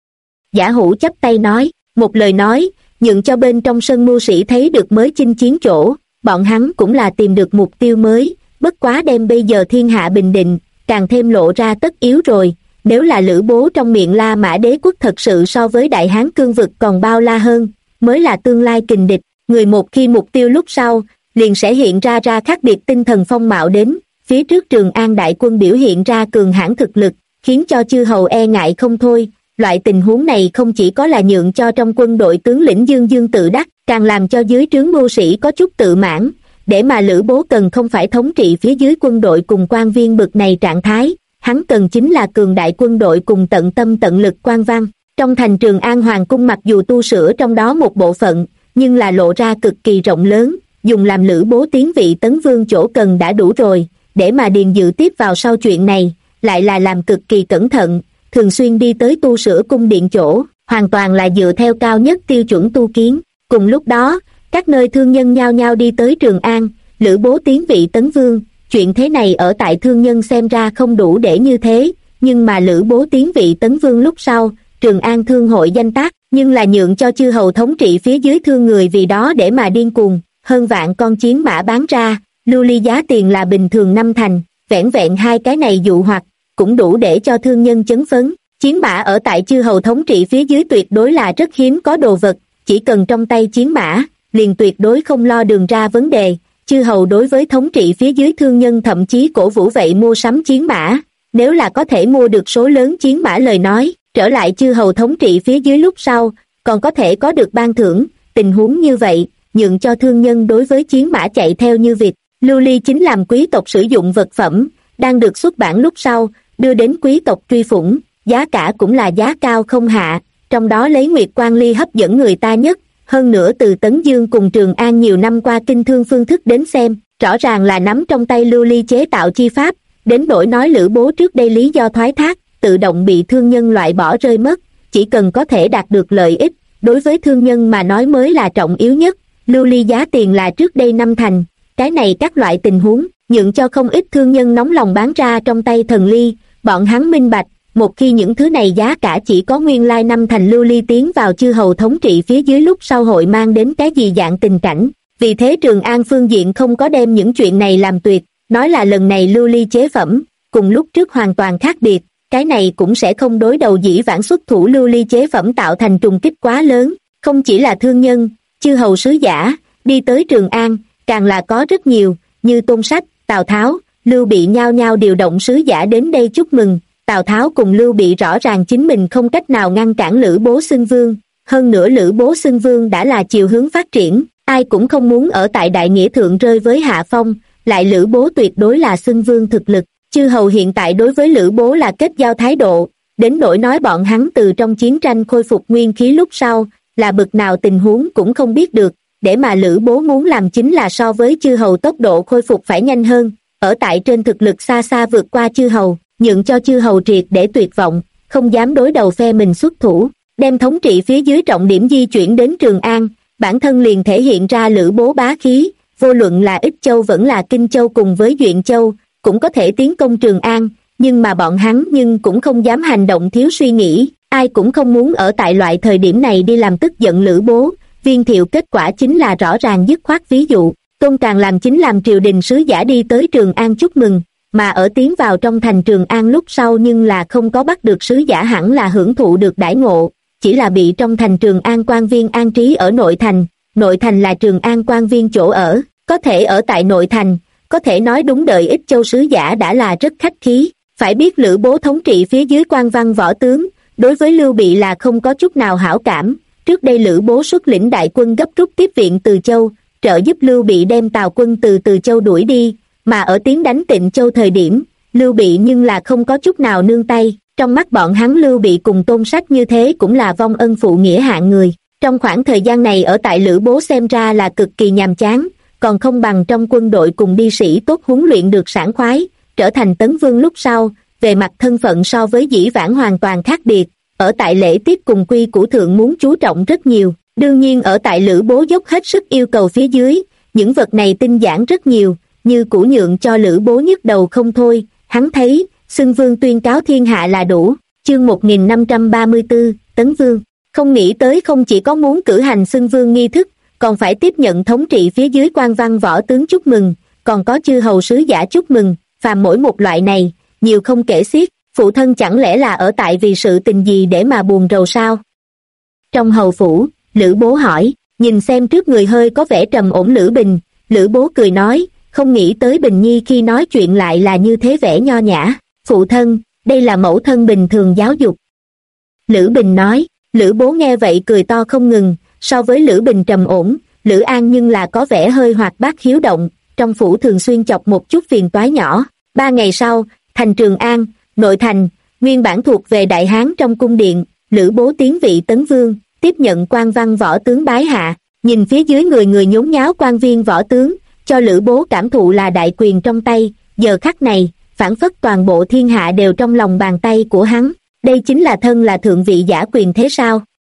Giả Hữu chắp tay nói, một lời nói, nhượng cho bên trong sân mưu sĩ thấy được mới chinh chiến chỗ, bọn hắn cũng là tìm được mục tiêu mới, bất quá đem bây giờ thiên hạ bình định, càng thêm lộ ra tất yếu rồi. Nếu là Lữ Bố trong miệng La Mã đế quốc thật sự so với Đại Hán cương vực còn bao la hơn, mới là tương lai kình địch, người một khi mục tiêu lúc sau, liền sẽ hiện ra khác biệt tinh thần phong mạo đến, phía trước Trường An đại quân biểu hiện ra cường hãn thực lực, khiến cho chư hầu e ngại không thôi. Loại tình huống này không chỉ có là nhượng cho trong quân đội tướng lĩnh Dương Dương tự đắc, càng làm cho dưới trướng mưu sĩ có chút tự mãn, để mà Lữ Bố cần không phải thống trị phía dưới quân đội cùng quan viên bực này trạng thái, hắn cần chính là cường đại quân đội cùng tận tâm tận lực quan văn. Trong thành Trường An hoàng cung mặc dù tu sửa trong đó một bộ phận, nhưng là lộ ra cực kỳ rộng lớn, dùng làm Lữ Bố tiến vị tấn vương chỗ cần đã đủ rồi, để mà Điền Dự tiếp vào sau chuyện này, lại là làm cực kỳ cẩn thận, thường xuyên đi tới tu sửa cung điện chỗ, hoàn toàn là dựa theo cao nhất tiêu chuẩn tu kiến. Cùng lúc đó, các nơi thương nhân nhao nhao đi tới Trường An, Lữ Bố tiến vị tấn vương, chuyện thế này ở tại thương nhân xem ra không đủ để như thế, nhưng mà Lữ Bố tiến vị tấn vương lúc sau, Trường An thương hội danh tác, nhưng là nhượng cho chư hầu thống trị phía dưới thương người vì đó để mà điên cuồng, hơn vạn con chiến mã bán ra, lưu ly giá tiền là bình thường 5 thành, vẻn vẹn hai cái này dụ hoặc, cũng đủ để cho thương nhân chấn phấn. Chiến mã ở tại chư hầu thống trị phía dưới tuyệt đối là rất hiếm có đồ vật, chỉ cần trong tay chiến mã, liền tuyệt đối không lo đường ra vấn đề. Chư hầu đối với thống trị phía dưới thương nhân thậm chí cổ vũ vậy mua sắm chiến mã, nếu là có thể mua được số lớn chiến mã lời nói, trở lại chư hầu thống trị phía dưới lúc sau, còn có thể có được ban thưởng. Tình huống như vậy, nhượng cho thương nhân đối với chiến mã chạy theo như vịt. Lưu ly chính làm quý tộc sử dụng vật phẩm, đang được xuất bản lúc sau, đưa đến quý tộc truy phủng, giá cả cũng là giá cao không hạ, trong đó lấy Nguyệt Quan Ly hấp dẫn người ta nhất. Hơn nữa từ Tấn Dương cùng Trường An nhiều năm qua kinh thương phương thức đến xem, rõ ràng là nắm trong tay lưu ly chế tạo chi pháp, đến nỗi nói Lữ Bố trước đây lý do thoái thác, tự động bị thương nhân loại bỏ rơi mất, chỉ cần có thể đạt được lợi ích, đối với thương nhân mà nói mới là trọng yếu nhất. Lưu ly giá tiền là trước đây 5 thành, cái này các loại tình huống, nhượng cho không ít thương nhân nóng lòng bán ra trong tay thần ly, bọn hắn minh bạch, một khi những thứ này giá cả chỉ có nguyên lai 5 thành lưu ly tiến vào chư hầu thống trị phía dưới lúc sau hội mang đến cái gì dạng tình cảnh. Vì thế Trường An phương diện không có đem những chuyện này làm tuyệt, nói là lần này lưu ly chế phẩm, cùng lúc trước hoàn toàn khác biệt, cái này cũng sẽ không đối đầu dĩ vãng xuất thủ lưu ly chế phẩm tạo thành trùng kích quá lớn. Không chỉ là thương nhân, chư hầu sứ giả, đi tới Trường An, càng là có rất nhiều, như Tôn Sách, Tào Tháo, Lưu Bị nhao nhao điều động sứ giả đến đây chúc mừng. Tào Tháo cùng Lưu Bị rõ ràng chính mình không cách nào ngăn cản Lữ Bố xưng vương, hơn nữa Lữ Bố xưng vương đã là chiều hướng phát triển, ai cũng không muốn ở tại đại nghĩa thượng rơi với hạ phong, lại Lữ Bố tuyệt đối là xưng vương thực lực. Chư hầu hiện tại đối với Lữ Bố là kết giao thái độ, đến nỗi nói bọn hắn từ trong chiến tranh khôi phục nguyên khí lúc sau, là bực nào tình huống cũng không biết được, để mà Lữ Bố muốn làm chính là so với chư hầu tốc độ khôi phục phải nhanh hơn, ở tại trên thực lực xa xa vượt qua chư hầu, nhượng cho chư hầu triệt để tuyệt vọng, không dám đối đầu phe mình xuất thủ, đem thống trị phía dưới trọng điểm di chuyển đến Trường An, bản thân liền thể hiện ra Lữ Bố bá khí, vô luận là Ích Châu vẫn là Kinh Châu cùng với Duyện Châu, cũng có thể tiến công Trường An, nhưng mà bọn hắn cũng không dám hành động thiếu suy nghĩ, ai cũng không muốn ở tại loại thời điểm này đi làm tức giận Lữ Bố. Viên Thiệu kết quả chính là rõ ràng dứt khoát ví dụ, Tôn Càng làm chính làm triều đình sứ giả đi tới Trường An chúc mừng, mà ở tiến vào trong thành Trường An lúc sau nhưng là không có bắt được sứ giả hẳn là hưởng thụ được đãi ngộ, chỉ là bị trong thành Trường An quan viên an trí ở nội thành là Trường An quan viên chỗ ở, có thể ở tại nội thành, có thể nói đúng đợi Ích Châu sứ giả đã là rất khách khí. Phải biết Lữ Bố thống trị phía dưới quan văn võ tướng, đối với Lưu Bị là không có chút nào hảo cảm. Trước đây Lữ Bố xuất lĩnh đại quân gấp rút tiếp viện Từ Châu, trợ giúp Lưu Bị đem Tào quân từ Từ Châu đuổi đi, mà ở tiến đánh Tịnh Châu thời điểm, Lưu Bị nhưng là không có chút nào nương tay. Trong mắt bọn hắn Lưu Bị cùng Tôn Sách như thế cũng là vong ân phụ nghĩa hạng người. Trong khoảng thời gian này ở tại Lữ Bố xem ra là cực kỳ nhàm chán, còn không bằng trong quân đội cùng đi sĩ tốt huấn luyện được sảng khoái. Trở thành Tấn Vương lúc sau, về mặt thân phận so với dĩ vãng hoàn toàn khác biệt, ở tại lễ tiết cùng quy củ thượng muốn chú trọng rất nhiều. Đương nhiên ở tại Lữ Bố dốc hết sức yêu cầu phía dưới, những vật này tinh giản rất nhiều, như củ nhượng cho Lữ Bố nhức đầu không thôi. Hắn thấy xưng vương tuyên cáo thiên hạ là đủ. Chương 1534, Tấn Vương. Không nghĩ tới không chỉ có muốn cử hành xưng vương nghi thức, còn phải tiếp nhận thống trị phía dưới quan văn võ tướng chúc mừng, còn có chư hầu sứ giả chúc mừng, phàm mỗi một loại này, nhiều không kể xiết. Phụ thân chẳng lẽ là ở tại vì sự tình gì để mà buồn rầu sao? Trong hầu phủ, Lữ Bố hỏi, nhìn xem trước người hơi có vẻ trầm ổn Lữ Bình, Lữ Bố cười nói, không nghĩ tới Bình Nhi khi nói chuyện lại là như thế vẻ nho nhã. Phụ thân, đây là mẫu thân bình thường giáo dục. Lữ Bình nói. Lữ Bố nghe vậy cười to không ngừng. So với Lữ Bình trầm ổn, Lữ An nhưng là có vẻ hơi hoạt bát hiếu động, trong phủ thường xuyên chọc một chút phiền toái nhỏ. 3 ngày sau, thành Trường An, nội thành, nguyên bản thuộc về Đại Hán trong cung điện, Lữ Bố tiến vị Tấn Vương, tiếp nhận quan văn võ tướng bái hạ. Nhìn phía dưới người người nhốn nháo quan viên võ tướng, cho Lữ Bố cảm thụ là đại quyền trong tay. Giờ khắc này, phảng phất toàn bộ thiên hạ đều trong lòng bàn tay của hắn. Đây chính là thân là thượng vị giả quyền thế sao?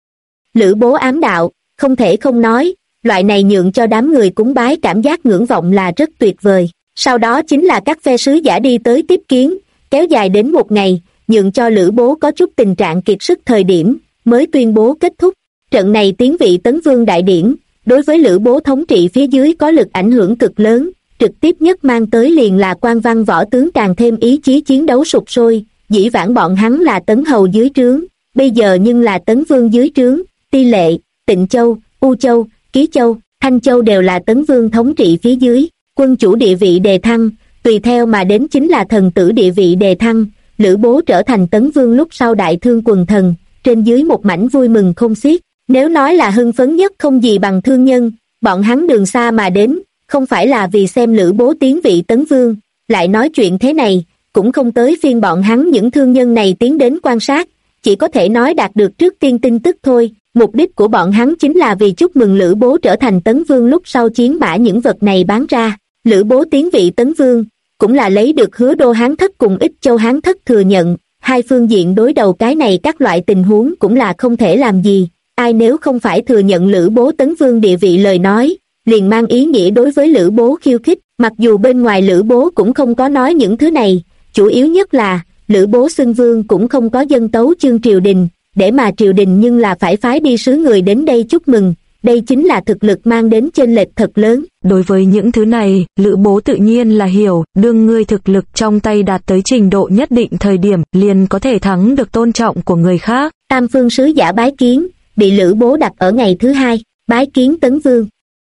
Lữ Bố ám đạo, không thể không nói, loại này nhượng cho đám người cúng bái cảm giác ngưỡng vọng là rất tuyệt vời. Sau đó chính là các phe sứ giả đi tới tiếp kiến, kéo dài đến 1 ngày, nhượng cho Lữ Bố có chút tình trạng kiệt sức thời điểm, mới tuyên bố kết thúc. Trận này tiến vị Tấn Vương đại điển, đối với Lữ Bố thống trị phía dưới có lực ảnh hưởng cực lớn, trực tiếp nhất mang tới liền là quan văn võ tướng càng thêm ý chí chiến đấu sục sôi. Dĩ vãng bọn hắn là Tấn Hầu dưới trướng, bây giờ nhưng là Tấn Vương dưới trướng. Ti Lệ, Tịnh Châu, U Châu, Ký Châu, Thanh Châu đều là Tấn Vương thống trị phía dưới. Quân chủ địa vị đề thăng, tùy theo mà đến chính là thần tử địa vị đề thăng. Lữ Bố trở thành Tấn Vương lúc sau đại thương quần thần, trên dưới một mảnh vui mừng không xiết. Nếu nói là hưng phấn nhất không gì bằng thương nhân, bọn hắn đường xa mà đến, không phải là vì xem Lữ Bố tiến vị Tấn Vương. Lại nói chuyện thế này, cũng không tới phiên bọn hắn những thương nhân này tiến đến quan sát, chỉ có thể nói đạt được trước tiên tin tức thôi. Mục đích của bọn hắn chính là vì chúc mừng Lữ Bố trở thành Tấn Vương lúc sau chiến bả những vật này bán ra. Lữ Bố tiến vị Tấn Vương, cũng là lấy được Hứa Đô Hán Thất cùng Ích Châu Hán Thất thừa nhận, hai phương diện đối đầu cái này các loại tình huống cũng là không thể làm gì. Ai nếu không phải thừa nhận Lữ Bố Tấn Vương địa vị lời nói, liền mang ý nghĩa đối với Lữ Bố khiêu khích. Mặc dù bên ngoài Lữ Bố cũng không có nói những thứ này, chủ yếu nhất là Lữ Bố xưng vương cũng không có dân tấu chương triều đình, để mà triều đình nhưng là phải phái đi sứ người đến đây chúc mừng. Đây chính là thực lực mang đến chênh lệch thật lớn. Đối với những thứ này, Lữ Bố tự nhiên là hiểu, đương ngươi thực lực trong tay đạt tới trình độ nhất định thời điểm, liền có thể thắng được tôn trọng của người khác. Tam phương sứ giả bái kiến, bị Lữ Bố đặt ở ngày thứ 2, bái kiến Tấn Vương.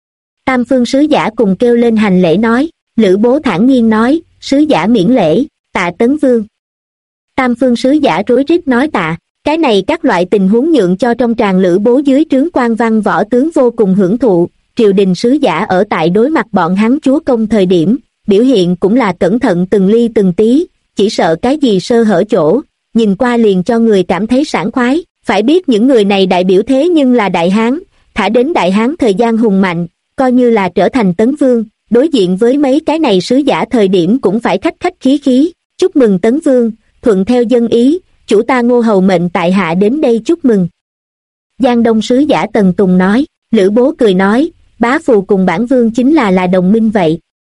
Tam phương sứ giả cùng kêu lên hành lễ nói, Lữ Bố thản nhiên nói, sứ giả miễn lễ, tạ Tấn Vương. Tam phương sứ giả rối rít nói tạ. Cái này các loại tình huống nhượng cho trong tràng Lữ Bố dưới trướng quan văn võ tướng vô cùng hưởng thụ. Triều đình sứ giả ở tại đối mặt bọn hắn chúa công thời điểm, biểu hiện cũng là cẩn thận từng ly từng tí, chỉ sợ cái gì sơ hở chỗ, nhìn qua liền cho người cảm thấy sảng khoái. Phải biết những người này đại biểu thế nhưng là Đại Hán, thả đến Đại Hán thời gian hùng mạnh, coi như là trở thành Tấn Vương, đối diện với mấy cái này sứ giả thời điểm cũng phải khách khách khí khí, chúc mừng Tấn Vương, thuận theo dân ý, chủ ta Ngô Hầu mệnh tại hạ đến đây chúc mừng. Giang Đông sứ giả Tần Tùng nói. Lữ Bố cười nói, bá phù cùng bản vương chính là đồng minh vậy.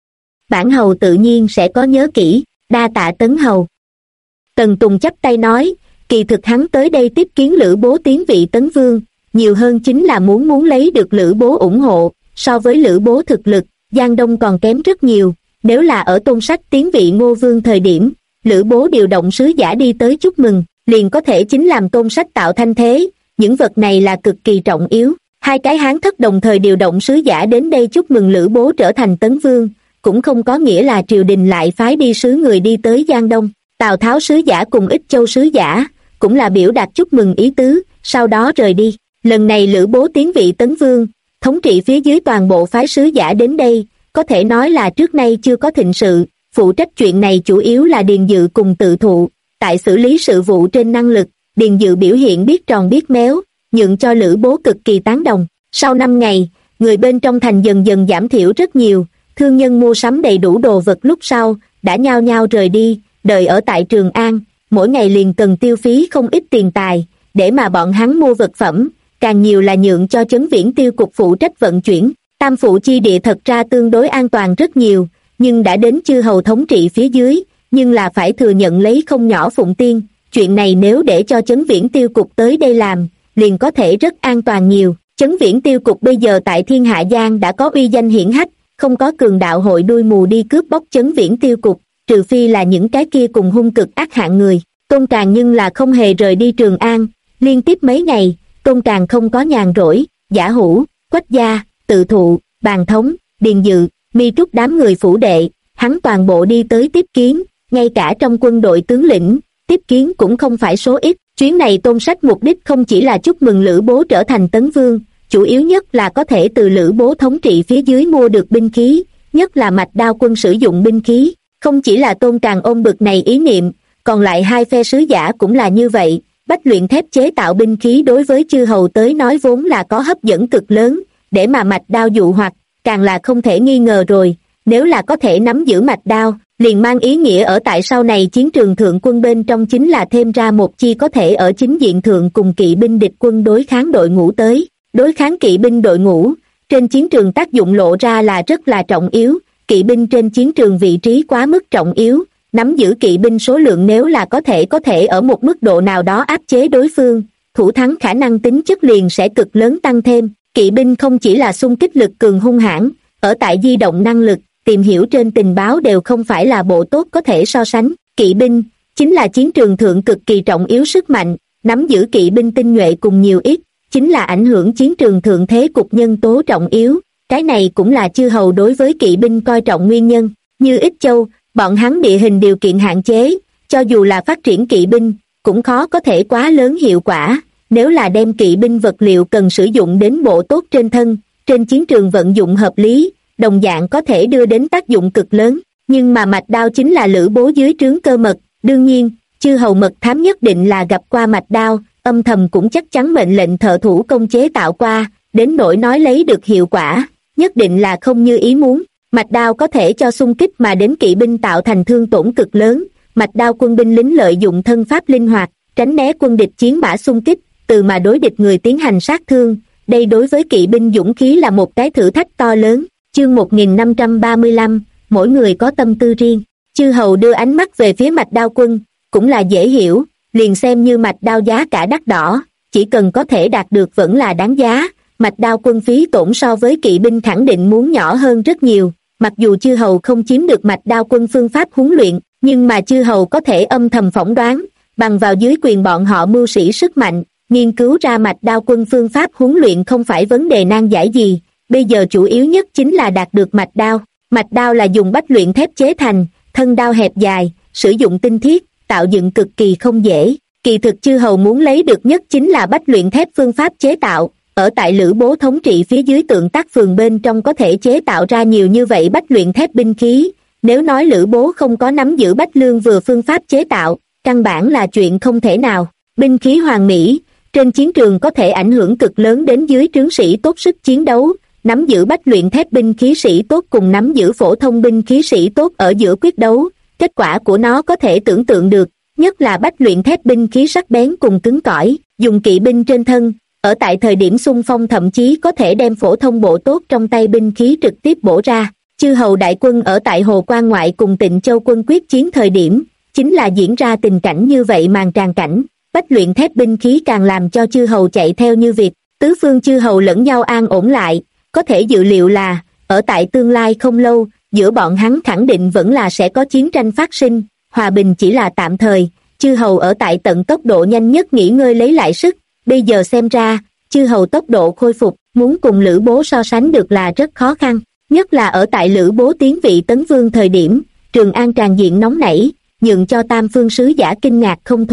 Bản hầu tự nhiên sẽ có nhớ kỹ, đa tạ Tấn hầu. Tần Tùng chắp tay nói, kỳ thực hắn tới đây tiếp kiến Lữ Bố tiến vị Tấn Vương, nhiều hơn chính là muốn lấy được Lữ Bố ủng hộ. So với Lữ Bố thực lực, Giang Đông còn kém rất nhiều. Nếu là ở Tôn Sách tiến vị Ngô Vương thời điểm, Lữ Bố điều động sứ giả đi tới chúc mừng, liền có thể chính làm Tôn Sách tạo thanh thế. Những vật này là cực kỳ trọng yếu. Hai cái Hán Thất đồng thời điều động sứ giả đến đây chúc mừng Lữ Bố trở thành Tấn Vương, cũng không có nghĩa là triều đình lại phái đi sứ người đi tới Giang Đông. Tào Tháo sứ giả cùng Ích Châu sứ giả cũng là biểu đạt chúc mừng ý tứ, sau đó rời đi. Lần này Lữ Bố tiến vị Tấn Vương, thống trị phía dưới toàn bộ phái sứ giả đến đây, có thể nói là trước nay chưa có thịnh sự. Phụ trách chuyện này chủ yếu là Điền Dự cùng Tự Thụ. Tại xử lý sự vụ trên năng lực, Điền Dự biểu hiện biết tròn biết méo, nhượng cho Lữ Bố cực kỳ tán đồng. Sau 5 ngày, người bên trong thành dần dần giảm thiểu rất nhiều, thương nhân mua sắm đầy đủ đồ vật lúc sau, đã nhao nhao rời đi, đợi ở tại Trường An, mỗi ngày liền cần tiêu phí không ít tiền tài, để mà bọn hắn mua vật phẩm, càng nhiều là nhượng cho Chấn Viễn Tiêu cục phụ trách vận chuyển. Tam Phụ chi địa thật ra tương đối an toàn rất nhiều, nhưng đã đến chư hầu thống trị phía dưới, nhưng là phải thừa nhận lấy không nhỏ phụng tiên, chuyện này nếu để cho Chấn Viễn Tiêu cục tới đây làm, liền có thể rất an toàn nhiều. Chấn Viễn Tiêu cục bây giờ tại Thiên Hạ Giang đã có uy danh hiển hách, không có cường đạo hội đuôi mù đi cướp bóc Chấn Viễn Tiêu cục, trừ phi là những cái kia cùng hung cực ác hạng người. Tôn Càng nhưng là không hề rời đi Trường An, liên tiếp mấy ngày, Tôn Càng không có nhàn rỗi, Giả Hữu, Quách Gia, Tự Thụ, Bàn Thống, Điền Dự, Mi Trúc đám người phủ đệ, hắn toàn bộ đi tới tiếp kiến, ngay cả trong quân đội tướng lĩnh, tiếp kiến cũng không phải số ít. Chuyến này Tôn Sách mục đích không chỉ là chúc mừng Lữ Bố trở thành Tấn Vương, chủ yếu nhất là có thể từ Lữ Bố thống trị phía dưới mua được binh khí, nhất là Mạch Đao quân sử dụng binh khí. Không chỉ là Tôn Càng ôm bực này ý niệm, còn lại hai phe sứ giả cũng là như vậy. Bách luyện thép chế tạo binh khí đối với chư hầu tới nói vốn là có hấp dẫn cực lớn, để mà Mạch Đao dụ hoặc, càng là không thể nghi ngờ rồi. Nếu là có thể nắm giữ Mạch Đao, liền mang ý nghĩa ở tại sau này chiến trường thượng quân bên trong chính là thêm ra một chi có thể ở chính diện thượng cùng kỵ binh địch quân đối kháng đội ngũ tới. Đối kháng kỵ binh đội ngũ, trên chiến trường tác dụng lộ ra là rất là trọng yếu, kỵ binh trên chiến trường vị trí quá mức trọng yếu, nắm giữ kỵ binh số lượng nếu là có thể ở một mức độ nào đó áp chế đối phương, thủ thắng khả năng tính chất liền sẽ cực lớn tăng thêm. Kỵ binh không chỉ là xung kích lực cường hung hãn, ở tại di động năng lực, tìm hiểu trên tình báo đều không phải là bộ tốt có thể so sánh. Kỵ binh chính là chiến trường thượng cực kỳ trọng yếu sức mạnh, nắm giữ kỵ binh tinh nhuệ cùng nhiều ít, chính là ảnh hưởng chiến trường thượng thế cục nhân tố trọng yếu. Cái này cũng là chư hầu đối với kỵ binh coi trọng nguyên nhân. Như Ích Châu, bọn hắn địa hình điều kiện hạn chế, cho dù là phát triển kỵ binh, cũng khó có thể quá lớn hiệu quả. Nếu là đem kỵ binh vật liệu cần sử dụng đến bộ tốt trên thân, trên chiến trường vận dụng hợp lý, đồng dạng có thể đưa đến tác dụng cực lớn. Nhưng mà Mạch Đao chính là Lữ Bố dưới trướng Cơ Mật, đương nhiên, chư hầu mật thám nhất định là gặp qua Mạch Đao, âm thầm cũng chắc chắn mệnh lệnh thợ thủ công chế tạo qua, đến nỗi nói lấy được hiệu quả, nhất định là không như ý muốn. Mạch Đao có thể cho xung kích mà đến kỵ binh tạo thành thương tổn cực lớn. Mạch Đao quân binh lính lợi dụng thân pháp linh hoạt, tránh né quân địch chiến mã xung kích, từ mà đối địch người tiến hành sát thương. Đây đối với kỵ binh dũng khí là một cái thử thách to lớn. Chương 1535, mỗi người có tâm tư riêng. Chư hầu đưa ánh mắt về phía Mạch Đao quân, cũng là dễ hiểu, liền xem như Mạch Đao giá cả đắt đỏ, chỉ cần có thể đạt được vẫn là đáng giá. Mạch Đao quân phí tổn so với kỵ binh khẳng định muốn nhỏ hơn rất nhiều. Mặc dù chư hầu không chiếm được Mạch Đao quân phương pháp huấn luyện, nhưng mà chư hầu có thể âm thầm phỏng đoán, bằng vào dưới quyền bọn họ mưu sĩ sức mạnh, nghiên cứu ra Mạch Đao quân phương pháp huấn luyện không phải vấn đề nan giải gì. Bây giờ chủ yếu nhất chính là đạt được Mạch Đao. Mạch Đao là dùng bách luyện thép chế thành, thân đao hẹp dài, sử dụng tinh thiết, tạo dựng cực kỳ không dễ. Kỳ thực chư hầu muốn lấy được nhất chính là bách luyện thép phương pháp chế tạo. Ở tại Lữ Bố thống trị phía dưới Tượng Tác Phường bên trong có thể chế tạo ra nhiều như vậy bách luyện thép binh khí. Nếu nói Lữ Bố không có nắm giữ bách lương vừa phương pháp chế tạo, căn bản là chuyện không thể nào. Binh khí hoàn mỹ, trên chiến trường có thể ảnh hưởng cực lớn đến dưới trướng sĩ tốt sức chiến đấu. Nắm giữ bách luyện thép binh khí sĩ tốt cùng nắm giữ phổ thông binh khí sĩ tốt ở giữa quyết đấu, kết quả của nó có thể tưởng tượng được, nhất là bách luyện thép binh khí sắc bén cùng cứng cỏi, dùng kỵ binh trên thân, ở tại thời điểm xung phong thậm chí có thể đem phổ thông bộ tốt trong tay binh khí trực tiếp bổ ra. Chư hầu đại quân ở tại Hồ Quan ngoại cùng Tịnh Châu quân quyết chiến thời điểm, chính là diễn ra tình cảnh như vậy màn tràng cảnh. Bách luyện thép binh khí càng làm cho chư hầu chạy theo như việc, tứ phương chư hầu lẫn nhau an ổn lại. Có thể dự liệu là, ở tại tương lai không lâu, giữa bọn hắn khẳng định vẫn là sẽ có chiến tranh phát sinh, hòa bình chỉ là tạm thời. Chư hầu ở tại tận tốc độ nhanh nhất nghỉ ngơi lấy lại sức, bây giờ xem ra, chư hầu tốc độ khôi phục, muốn cùng Lữ Bố so sánh được là rất khó khăn, nhất là ở tại Lữ Bố tiến vị Tấn Vương thời điểm, Trường An tràn diện nóng nảy, nhượng cho tam phương sứ giả kinh ngạc không thôi.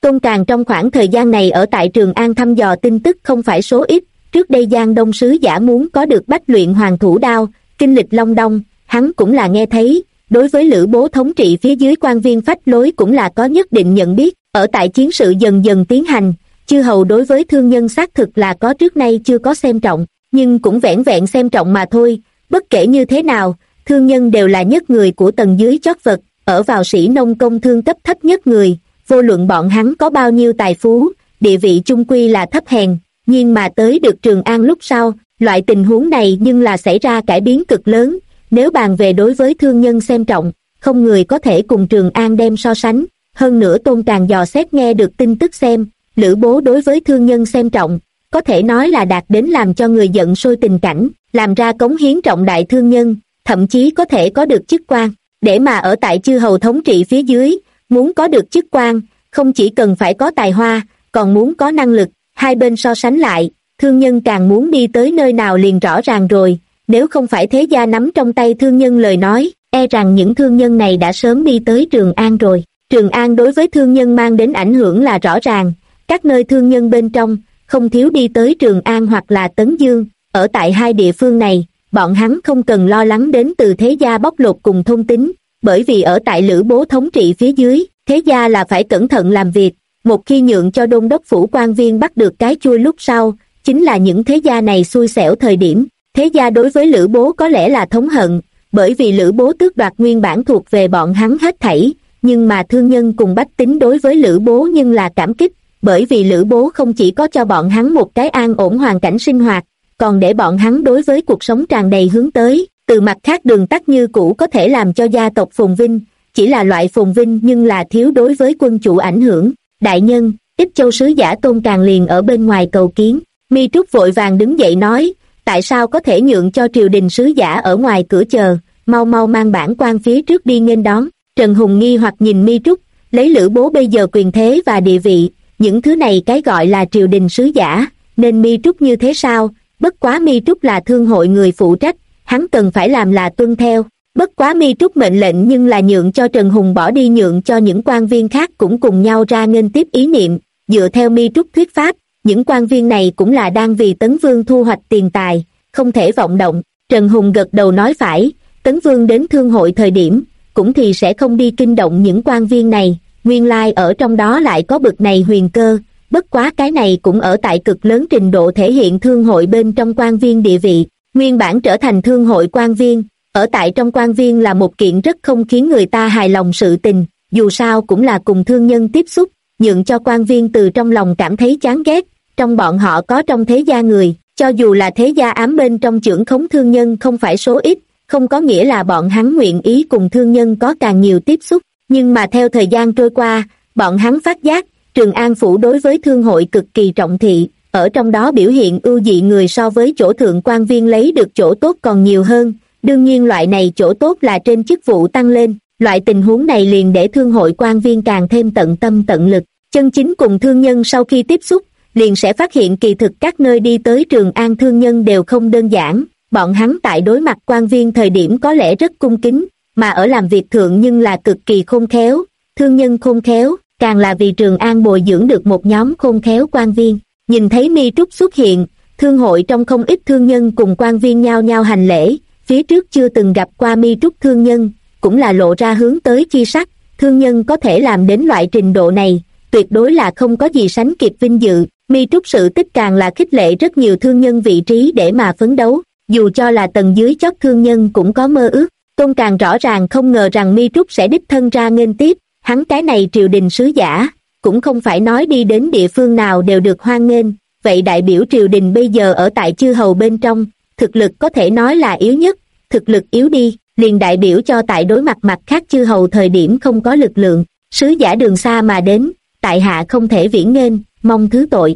Tôn Càn trong khoảng thời gian này ở tại Trường An thăm dò tin tức không phải số ít. Trước đây Giang Đông sứ giả muốn có được Bách Luyện Hoàng Thủ Đao, kinh lịch Long Đong, hắn cũng là nghe thấy. Đối với Lữ Bố thống trị phía dưới quan viên phách lối cũng là có nhất định nhận biết. Ở tại chiến sự dần dần tiến hành, chư hầu đối với thương nhân xác thực là có trước nay chưa có xem trọng, nhưng cũng vẻn vẹn xem trọng mà thôi. Bất kể như thế nào, thương nhân đều là nhất người của tầng dưới chót vật, ở vào sĩ nông công thương cấp thấp nhất người, vô luận bọn hắn có bao nhiêu tài phú, địa vị chung quy là thấp hèn. Nhưng mà tới được Trường An lúc sau, loại tình huống này nhưng là xảy ra cải biến cực lớn. Nếu bàn về đối với thương nhân xem trọng, không người có thể cùng Trường An đem so sánh. Hơn nữa Tôn Càn dò xét nghe được tin tức xem, Lữ Bố đối với thương nhân xem trọng, có thể nói là đạt đến làm cho người giận sôi tình cảnh, làm ra cống hiến trọng đại thương nhân, thậm chí có thể có được chức quan. Để mà ở tại chư hầu thống trị phía dưới, muốn có được chức quan, không chỉ cần phải có tài hoa, còn muốn có năng lực. Hai bên so sánh lại, thương nhân càng muốn đi tới nơi nào liền rõ ràng rồi. Nếu không phải thế gia nắm trong tay thương nhân lời nói, e rằng những thương nhân này đã sớm đi tới Trường An rồi. Trường An đối với thương nhân mang đến ảnh hưởng là rõ ràng. Các nơi thương nhân bên trong, không thiếu đi tới Trường An hoặc là Tấn Dương. Ở tại hai địa phương này, bọn hắn không cần lo lắng đến từ thế gia bóc lột cùng thôn tính, bởi vì ở tại Lữ Bố thống trị phía dưới, thế gia là phải cẩn thận làm việc. Một khi nhượng cho đôn đốc phủ quan viên bắt được cái chui lúc sau, chính là những thế gia này xui xẻo thời điểm. Thế gia đối với Lữ Bố có lẽ là thống hận, bởi vì Lữ Bố tước đoạt nguyên bản thuộc về bọn hắn hết thảy, nhưng mà thương nhân cùng bách tính đối với Lữ Bố nhưng là cảm kích, bởi vì Lữ Bố không chỉ có cho bọn hắn một cái an ổn hoàn cảnh sinh hoạt, còn để bọn hắn đối với cuộc sống tràn đầy hướng tới. Từ mặt khác đường tắt như cũ có thể làm cho gia tộc phồn vinh, chỉ là loại phồn vinh nhưng là thiếu đối với quân chủ ảnh hưởng. Đại nhân, Ích Châu sứ giả Tôn Càn liền ở bên ngoài cầu kiến. Mi Trúc vội vàng đứng dậy nói, tại sao có thể nhượng cho triều đình sứ giả ở ngoài cửa chờ, mau mau mang bản quan phía trước đi nghênh đón. Trần Hùng nghi hoặc nhìn Mi Trúc, lấy Lữ Bố bây giờ quyền thế và địa vị, những thứ này cái gọi là triều đình sứ giả, nên Mi Trúc như thế sao? Bất quá Mi Trúc là thương hội người phụ trách, hắn cần phải làm là tuân theo. Bất quá Mi Trúc mệnh lệnh nhưng là nhượng cho Trần Hùng bỏ đi, nhượng cho những quan viên khác cũng cùng nhau ra nghênh tiếp ý niệm. Dựa theo Mi Trúc thuyết pháp, những quan viên này cũng là đang vì Tấn Vương thu hoạch tiền tài, không thể vọng động. Trần Hùng gật đầu nói phải, Tấn Vương đến thương hội thời điểm, cũng thì sẽ không đi kinh động những quan viên này, nguyên lai ở trong đó lại có bực này huyền cơ. Bất quá cái này cũng ở tại cực lớn trình độ thể hiện thương hội bên trong quan viên địa vị. Nguyên bản trở thành thương hội quan viên, ở tại trong quan viên là một kiện rất không khiến người ta hài lòng sự tình, dù sao cũng là cùng thương nhân tiếp xúc, nhượng cho quan viên từ trong lòng cảm thấy chán ghét. Trong bọn họ có trong thế gia người, cho dù là thế gia ám bên trong chưởng khống thương nhân không phải số ít, không có nghĩa là bọn hắn nguyện ý cùng thương nhân có càng nhiều tiếp xúc. Nhưng mà theo thời gian trôi qua, bọn hắn phát giác, Trường An Phủ đối với thương hội cực kỳ trọng thị, ở trong đó biểu hiện ưu dị người so với chỗ thượng quan viên lấy được chỗ tốt còn nhiều hơn. Đương nhiên loại này chỗ tốt là trên chức vụ tăng lên, loại tình huống này liền để thương hội quan viên càng thêm tận tâm tận lực. Chân chính cùng thương nhân sau khi tiếp xúc, liền sẽ phát hiện kỳ thực các nơi đi tới Trường An thương nhân đều không đơn giản. Bọn hắn tại đối mặt quan viên thời điểm có lẽ rất cung kính, mà ở làm việc thượng nhưng là cực kỳ khôn khéo. Thương nhân khôn khéo, càng là vì Trường An bồi dưỡng được một nhóm khôn khéo quan viên. Nhìn thấy Mi Trúc xuất hiện, thương hội trong không ít thương nhân cùng quan viên nhao nhao hành lễ. Phía trước chưa từng gặp qua Mi Trúc thương nhân, cũng là lộ ra hướng tới chi sắc. Thương nhân có thể làm đến loại trình độ này, tuyệt đối là không có gì sánh kịp vinh dự. Mi Trúc sự tích càng là khích lệ rất nhiều thương nhân vị trí để mà phấn đấu, dù cho là tầng dưới chót thương nhân cũng có mơ ước. Tôn Càn rõ ràng không ngờ rằng Mi Trúc sẽ đích thân ra nghênh tiếp, hắn cái này triều đình sứ giả, cũng không phải nói đi đến địa phương nào đều được hoan nghênh, vậy đại biểu triều đình bây giờ ở tại chư hầu bên trong, thực lực có thể nói là yếu nhất, thực lực yếu đi, liền đại biểu cho tại đối mặt mặt khác chư hầu thời điểm không có lực lượng. Sứ giả đường xa mà đến, tại hạ không thể viễn nghênh, mong thứ tội.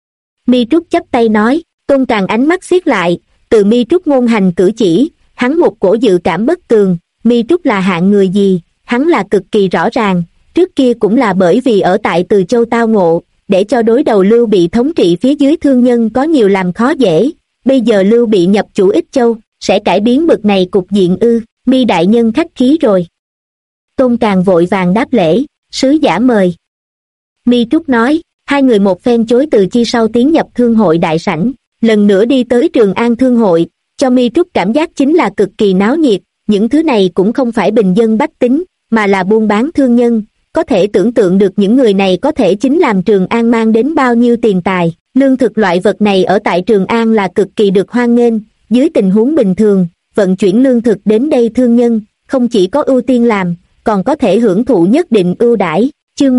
Mi Trúc chắp tay nói. Tôn Càn ánh mắt siết lại, từ Mi Trúc ngôn hành cử chỉ, hắn một cổ dự cảm bất tường. Mi Trúc là hạng người gì, hắn là cực kỳ rõ ràng. Trước kia cũng là bởi vì ở tại Từ Châu tao ngộ, để cho đối đầu Lưu Bị thống trị phía dưới thương nhân có nhiều làm khó dễ. Bây giờ Lưu Bị nhập chủ Ích Châu, sẽ cải biến bực này cục diện ư? Mi đại nhân khách khí rồi. Tôn Càn vội vàng đáp lễ, sứ giả mời. Mi Trúc nói. Hai người một phen chối từ chi sau tiến nhập thương hội đại sảnh, lần nữa đi tới Trường An thương hội, cho Mi Trúc cảm giác chính là cực kỳ náo nhiệt. Những thứ này cũng không phải bình dân bách tính, mà là buôn bán thương nhân, có thể tưởng tượng được những người này có thể chính làm Trường An mang đến bao nhiêu tiền tài. Lương thực loại vật này ở tại Trường An là cực kỳ được hoan nghênh, dưới tình huống bình thường, vận chuyển lương thực đến đây thương nhân, không chỉ có ưu tiên làm, còn có thể hưởng thụ nhất định ưu đãi. Chương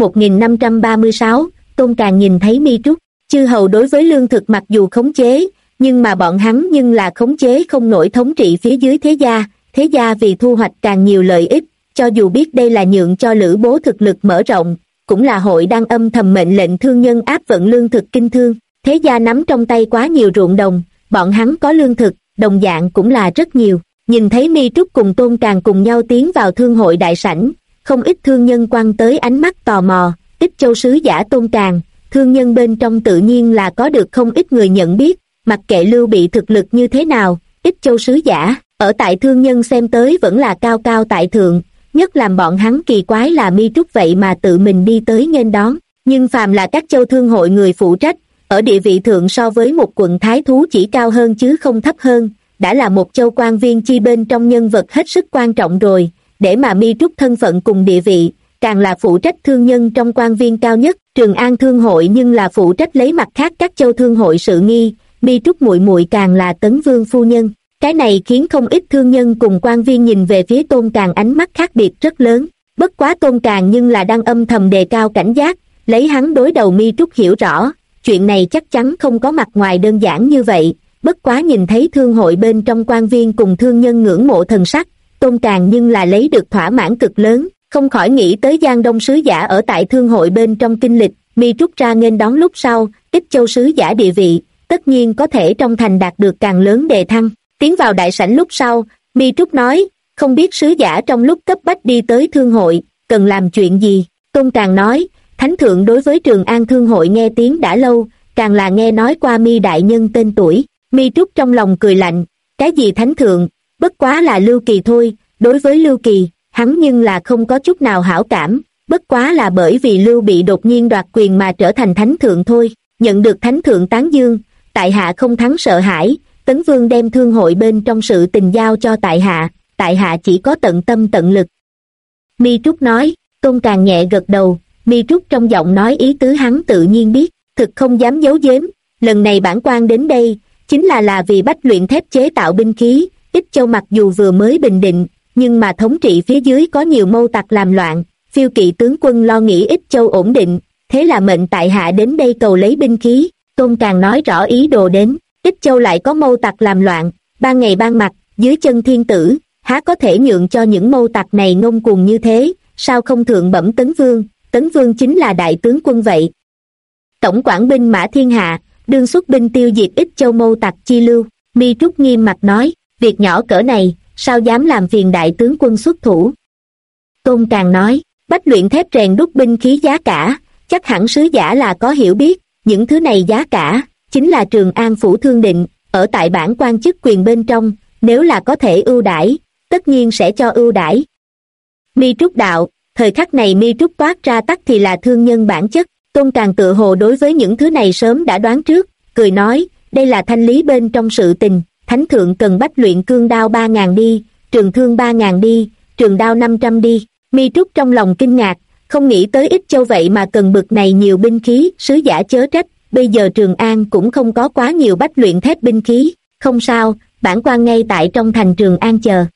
1536, Tôn Càng nhìn thấy Mi Trúc. Chư hầu đối với lương thực mặc dù khống chế, nhưng mà bọn hắn nhưng là khống chế không nổi thống trị phía dưới thế gia vì thu hoạch càng nhiều lợi ích, cho dù biết đây là nhượng cho Lữ Bố thực lực mở rộng, cũng là hội đang âm thầm mệnh lệnh thương nhân áp vận lương thực kinh thương. Thế gia nắm trong tay quá nhiều ruộng đồng, bọn hắn có lương thực, đồng dạng cũng là rất nhiều. Nhìn thấy Mi Trúc cùng Tôn Càng cùng nhau tiến vào thương hội đại sảnh, không ít thương nhân quăng tới ánh mắt tò mò. Ích Châu sứ giả Tôn Càng, thương nhân bên trong tự nhiên là có được không ít người nhận biết, mặc kệ Lưu Bị thực lực như thế nào, Ích Châu sứ giả, ở tại thương nhân xem tới vẫn là cao cao tại thượng, nhất làm bọn hắn kỳ quái là Mi Trúc vậy mà tự mình đi tới nghênh đón. Nhưng phàm là các châu thương hội người phụ trách, ở địa vị thượng so với một quận thái thú chỉ cao hơn chứ không thấp hơn, đã là một châu quan viên chi bên trong nhân vật hết sức quan trọng rồi, để mà Mi Trúc thân phận cùng địa vị, càng là phụ trách thương nhân trong quan viên cao nhất. Trường An thương hội nhưng là phụ trách lấy mặt khác các châu thương hội sự nghi, Mi Trúc muội muội càng là Tấn Vương phu nhân. Cái này khiến không ít thương nhân cùng quan viên nhìn về phía Tôn Càng ánh mắt khác biệt rất lớn. Bất quá Tôn Càng nhưng là đang âm thầm đề cao cảnh giác, lấy hắn đối đầu Mi Trúc hiểu rõ, chuyện này chắc chắn không có mặt ngoài đơn giản như vậy. Bất quá nhìn thấy thương hội bên trong quan viên cùng thương nhân ngưỡng mộ thần sắc, Tôn Càng nhưng là lấy được thỏa mãn cực lớn, không khỏi nghĩ tới Giang Đông sứ giả ở tại thương hội bên trong kinh lịch. Mi Trúc ra nghênh đón lúc sau, Ích Châu sứ giả địa vị, tất nhiên có thể trong thành đạt được càng lớn đề thăng. Tiến vào đại sảnh lúc sau, Mi Trúc nói, không biết sứ giả trong lúc cấp bách đi tới thương hội, cần làm chuyện gì. Tôn Càng nói, Thánh thượng đối với Trường An thương hội nghe tiếng đã lâu, càng là nghe nói qua Mi đại nhân tên tuổi. Mi Trúc trong lòng cười lạnh, cái gì Thánh thượng, bất quá là Lưu Kỳ thôi. Đối với Lưu Kỳ, hắn nhưng là không có chút nào hảo cảm, bất quá là bởi vì Lưu Bị đột nhiên đoạt quyền mà trở thành Thánh thượng thôi. Nhận được Thánh thượng tán dương, tại hạ không thắng sợ hãi. Tấn Vương đem thương hội bên trong sự tình giao cho tại hạ chỉ có tận tâm tận lực. Mi Trúc nói. Tôn Càng nhẹ gật đầu, Mi Trúc trong giọng nói ý tứ hắn tự nhiên biết, thực không dám giấu giếm, lần này bản quan đến đây, chính là vì bách luyện thép chế tạo binh khí. Ích Châu mặc dù vừa mới bình định, nhưng mà thống trị phía dưới có nhiều mâu tặc làm loạn, phiêu kỵ tướng quân lo nghĩ Ích Châu ổn định, thế là mệnh tại hạ đến đây cầu lấy binh khí. Tôn Càng nói rõ ý đồ đến. Ích Châu lại có mâu tặc làm loạn, ban ngày ban mặt, dưới chân thiên tử, há có thể nhượng cho những mâu tặc này ngông cuồng như thế, sao không thượng bẩm Tấn Vương chính là đại tướng quân vậy. Tổng quản binh mã thiên hạ, đương xuất binh tiêu diệt Ích Châu mâu tặc chi lưu. Mi Trúc nghiêm mặt nói, việc nhỏ cỡ này, sao dám làm phiền đại tướng quân xuất thủ. Tôn Càng nói, bách luyện thép rèn đúc binh khí giá cả, chắc hẳn sứ giả là có hiểu biết, những thứ này giá cả chính là Trường An phủ thương định, ở tại bản quan chức quyền bên trong, nếu là có thể ưu đãi, tất nhiên sẽ cho ưu đãi. Mi Trúc đạo, thời khắc này Mi Trúc toát ra tắc thì là thương nhân bản chất. Tôn Càng tự hồ đối với những thứ này sớm đã đoán trước, cười nói, đây là thanh lý bên trong sự tình, Thánh thượng cần bách luyện cương đao 3.000 đi, trường thương 3.000 đi, trường đao 500 đi. Mi Trúc trong lòng kinh ngạc, không nghĩ tới Ích Châu vậy mà cần bực này nhiều binh khí. Sứ giả chớ trách, bây giờ Trường An cũng không có quá nhiều bách luyện thép binh khí, không sao, bản quan ngay tại trong thành Trường An chờ.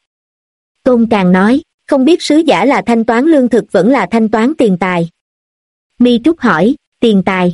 Tôn Càng nói, không biết sứ giả là thanh toán lương thực vẫn là thanh toán tiền tài. Mi Trúc hỏi, tiền tài.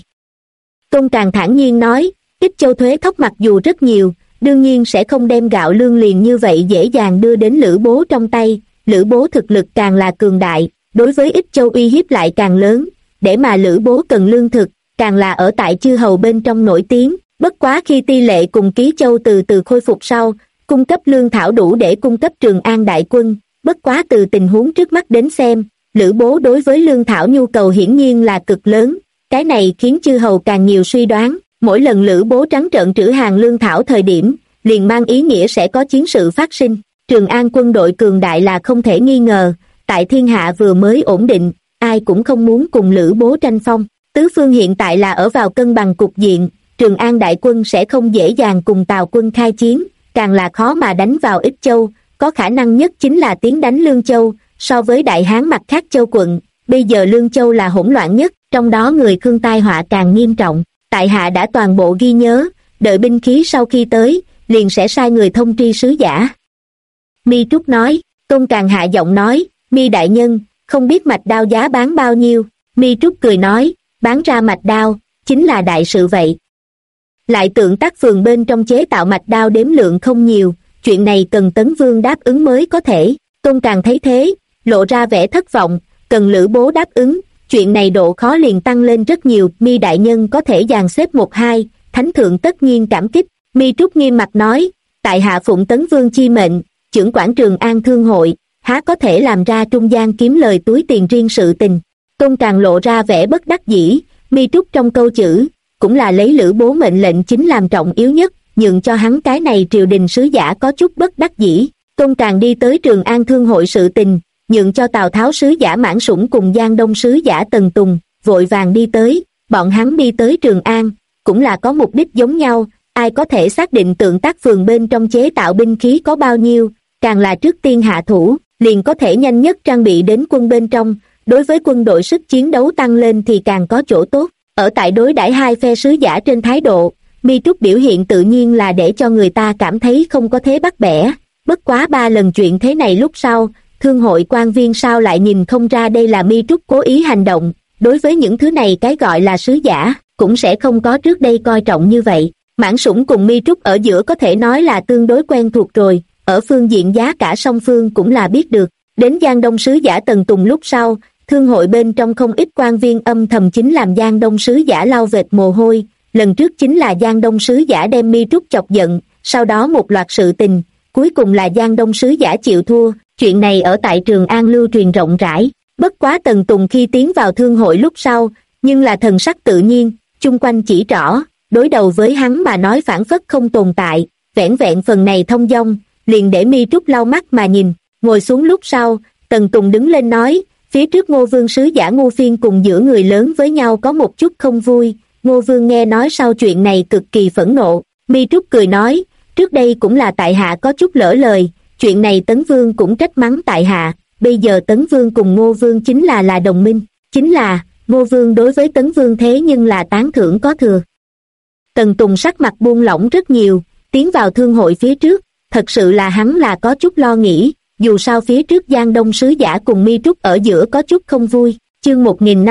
Tôn Càng thản nhiên nói, Ích Châu thuế thóc mặc dù rất nhiều, đương nhiên sẽ không đem gạo lương liền như vậy dễ dàng đưa đến Lữ Bố trong tay. Lữ Bố thực lực càng là cường đại, đối với Ích Châu uy hiếp lại càng lớn, để mà Lữ Bố cần lương thực, càng là ở tại chư hầu bên trong nổi tiếng. Bất quá khi Ti Lệ cùng Ký Châu từ từ khôi phục sau, cung cấp lương thảo đủ để cung cấp Trường An đại quân. Bất quá từ tình huống trước mắt đến xem, Lữ Bố đối với lương thảo nhu cầu hiển nhiên là cực lớn, cái này khiến chư hầu càng nhiều suy đoán, mỗi lần Lữ Bố trắng trợn trữ hàng lương thảo thời điểm, liền mang ý nghĩa sẽ có chiến sự phát sinh. Trường An quân đội cường đại là không thể nghi ngờ, tại thiên hạ vừa mới ổn định, ai cũng không muốn cùng Lữ Bố tranh phong. Tứ phương hiện tại là ở vào cân bằng cục diện, Trường An đại quân sẽ không dễ dàng cùng Tào quân khai chiến, càng là khó mà đánh vào Ích Châu, có khả năng nhất chính là tiến đánh Lương Châu. So với Đại Hán mặt khác châu quận, bây giờ Lương Châu là hỗn loạn nhất, trong đó người Khương tai họa càng nghiêm trọng. Tại hạ đã toàn bộ ghi nhớ, đợi binh khí sau khi tới, liền sẽ sai người thông tri sứ giả. Mi Trúc nói. Công Càng hạ giọng nói, Mi đại nhân, không biết mạch đao giá bán bao nhiêu. Mi Trúc cười nói, bán ra mạch đao, chính là đại sự vậy. Lại Tượng Tác phường bên trong chế tạo mạch đao đếm lượng không nhiều, chuyện này cần Tấn Vương đáp ứng mới có thể. Công Càng thấy thế, lộ ra vẻ thất vọng, cần Lữ Bố đáp ứng, chuyện này độ khó liền tăng lên rất nhiều. Mi đại nhân có thể dàn xếp một hai, thánh thượng tất nhiên cảm kích. Mi Trúc nghiêm mặt nói, tại hạ phụng Tấn Vương chi mệnh, chưởng quản Trường An thương hội, há có thể làm ra trung gian kiếm lời túi tiền riêng sự tình. Công Càng lộ ra vẻ bất đắc dĩ. Mi Trúc trong câu chữ cũng là lấy Lữ Bố mệnh lệnh chính làm trọng yếu nhất, nhượng cho hắn cái này triều đình sứ giả có chút bất đắc dĩ. Công Càng đi tới Trường An thương hội sự tình, nhượng cho Tào Tháo sứ giả Mãn Sủng cùng Giang Đông sứ giả Tần Tùng vội vàng đi tới. Bọn hắn đi tới Trường An cũng là có mục đích giống nhau, ai có thể xác định Tượng Tác phường bên trong chế tạo binh khí có bao nhiêu, càng là trước tiên hạ thủ, liền có thể nhanh nhất trang bị đến quân bên trong, đối với quân đội sức chiến đấu tăng lên thì càng có chỗ tốt. Ở tại đối đãi hai phe sứ giả trên thái độ, Mi Trúc biểu hiện tự nhiên là để cho người ta cảm thấy không có thế bắt bẻ. Bất quá 3 lần chuyện thế này lúc sau, thương hội quan viên sao lại nhìn không ra đây là Mi Trúc cố ý hành động. Đối với những thứ này cái gọi là sứ giả, cũng sẽ không có trước đây coi trọng như vậy. Mãn Sủng cùng Mi Trúc ở giữa có thể nói là tương đối quen thuộc rồi, ở phương diện giá cả song phương cũng là biết được. Đến Giang Đông sứ giả Tần Tùng lúc sau, thương hội bên trong không ít quan viên âm thầm chính làm Giang Đông sứ giả lau vệt mồ hôi. Lần trước chính là Giang Đông sứ giả đem Mi Trúc chọc giận, sau đó một loạt sự tình, cuối cùng là Giang Đông sứ giả chịu thua. Chuyện này ở tại Trường An lưu truyền rộng rãi. Bất quá Tần Tùng khi tiến vào thương hội lúc sau, nhưng là thần sắc tự nhiên, chung quanh chỉ rõ, đối đầu với hắn mà nói phản phất không tồn tại, vẻn vẹn phần này thông dong, liền để Mi Trúc lau mắt mà nhìn. Ngồi xuống lúc sau, Tần Tùng đứng lên nói, phía trước Ngô Vương sứ giả Ngô Phiên cùng giữa người lớn với nhau có một chút không vui. Ngô Vương nghe nói sau chuyện này cực kỳ phẫn nộ. Mi Trúc cười nói, trước đây cũng là tại hạ có chút lỡ lời, chuyện này Tấn Vương cũng trách mắng tại hạ, bây giờ Tấn Vương cùng Ngô Vương chính là đồng minh, chính là Ngô Vương đối với Tấn Vương thế nhưng là tán thưởng có thừa. Tần Tùng sắc mặt buông lỏng rất nhiều, tiến vào thương hội phía trước, thật sự là hắn là có chút lo nghĩ, dù sao phía trước Giang Đông sứ giả cùng Mi Trúc ở giữa có chút không vui. Chương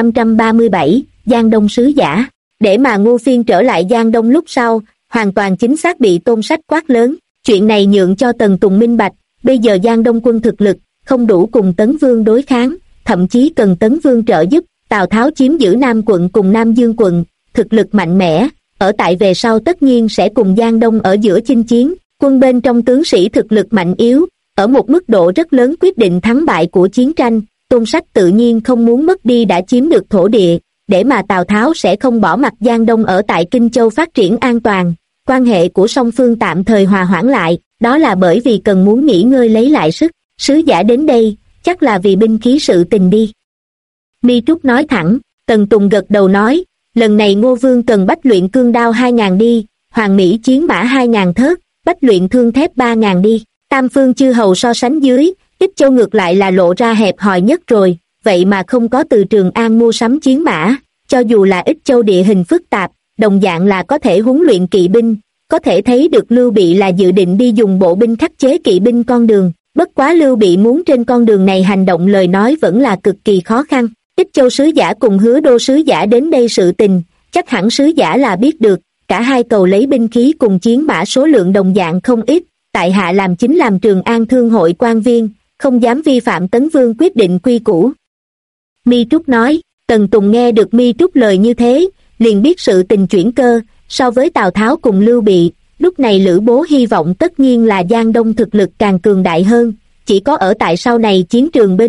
1537, Giang Đông sứ giả. Để mà Ngô Phiên trở lại Giang Đông lúc sau, hoàn toàn chính xác bị Tôn Sách quát lớn, chuyện này nhượng cho Tần Tùng minh bạch, bây giờ Giang Đông quân thực lực không đủ cùng Tấn Vương đối kháng, thậm chí cần Tấn Vương trợ giúp. Tào Tháo chiếm giữ Nam quận cùng Nam Dương quận, thực lực mạnh mẽ, ở tại về sau tất nhiên sẽ cùng Giang Đông ở giữa chinh chiến, quân bên trong tướng sĩ thực lực mạnh yếu, ở một mức độ rất lớn quyết định thắng bại của chiến tranh. Tôn Sách tự nhiên không muốn mất đi đã chiếm được thổ địa, để mà Tào Tháo sẽ không bỏ mặc Giang Đông ở tại Kinh Châu phát triển an toàn. Quan hệ của song phương tạm thời hòa hoãn lại, đó là bởi vì cần muốn nghỉ ngơi lấy lại sức. Sứ giả đến đây, chắc là vì binh khí sự tình đi. Mi Trúc nói thẳng. Tần Tùng gật đầu nói, lần này Ngô Vương cần bách luyện cương đao 2.000 đi, Hoàng Mỹ chiến mã 2.000 thớt, bách luyện thương thép 3.000 đi. Tam phương chư hầu so sánh dưới, Ích Châu ngược lại là lộ ra hẹp hòi nhất rồi, vậy mà không có từ Trường An mua sắm chiến mã. Cho dù là Ích Châu địa hình phức tạp, đồng dạng là có thể huấn luyện kỵ binh, có thể thấy được Lưu Bị là dự định đi dùng bộ binh khắc chế kỵ binh con đường. Bất quá Lưu Bị muốn trên con đường này hành động lời nói vẫn là cực kỳ khó khăn. Ích Châu sứ giả cùng Hứa Đô sứ giả đến đây sự tình, chắc hẳn sứ giả là biết được, cả hai cầu lấy binh khí cùng chiến mã số lượng đồng dạng không ít. Tại hạ làm chính làm Trường An thương hội quan viên, không dám vi phạm Tấn Vương quyết định quy củ. Mi Trúc nói. Tần Tùng nghe được Mi Trúc lời như thế, liền biết sự tình chuyển cơ. So với Tào Tháo cùng Lưu Bị, lúc này Lữ Bố hy vọng tất nhiên là Giang Đông thực lực càng cường đại hơn, chỉ có ở tại sau này chiến trường bên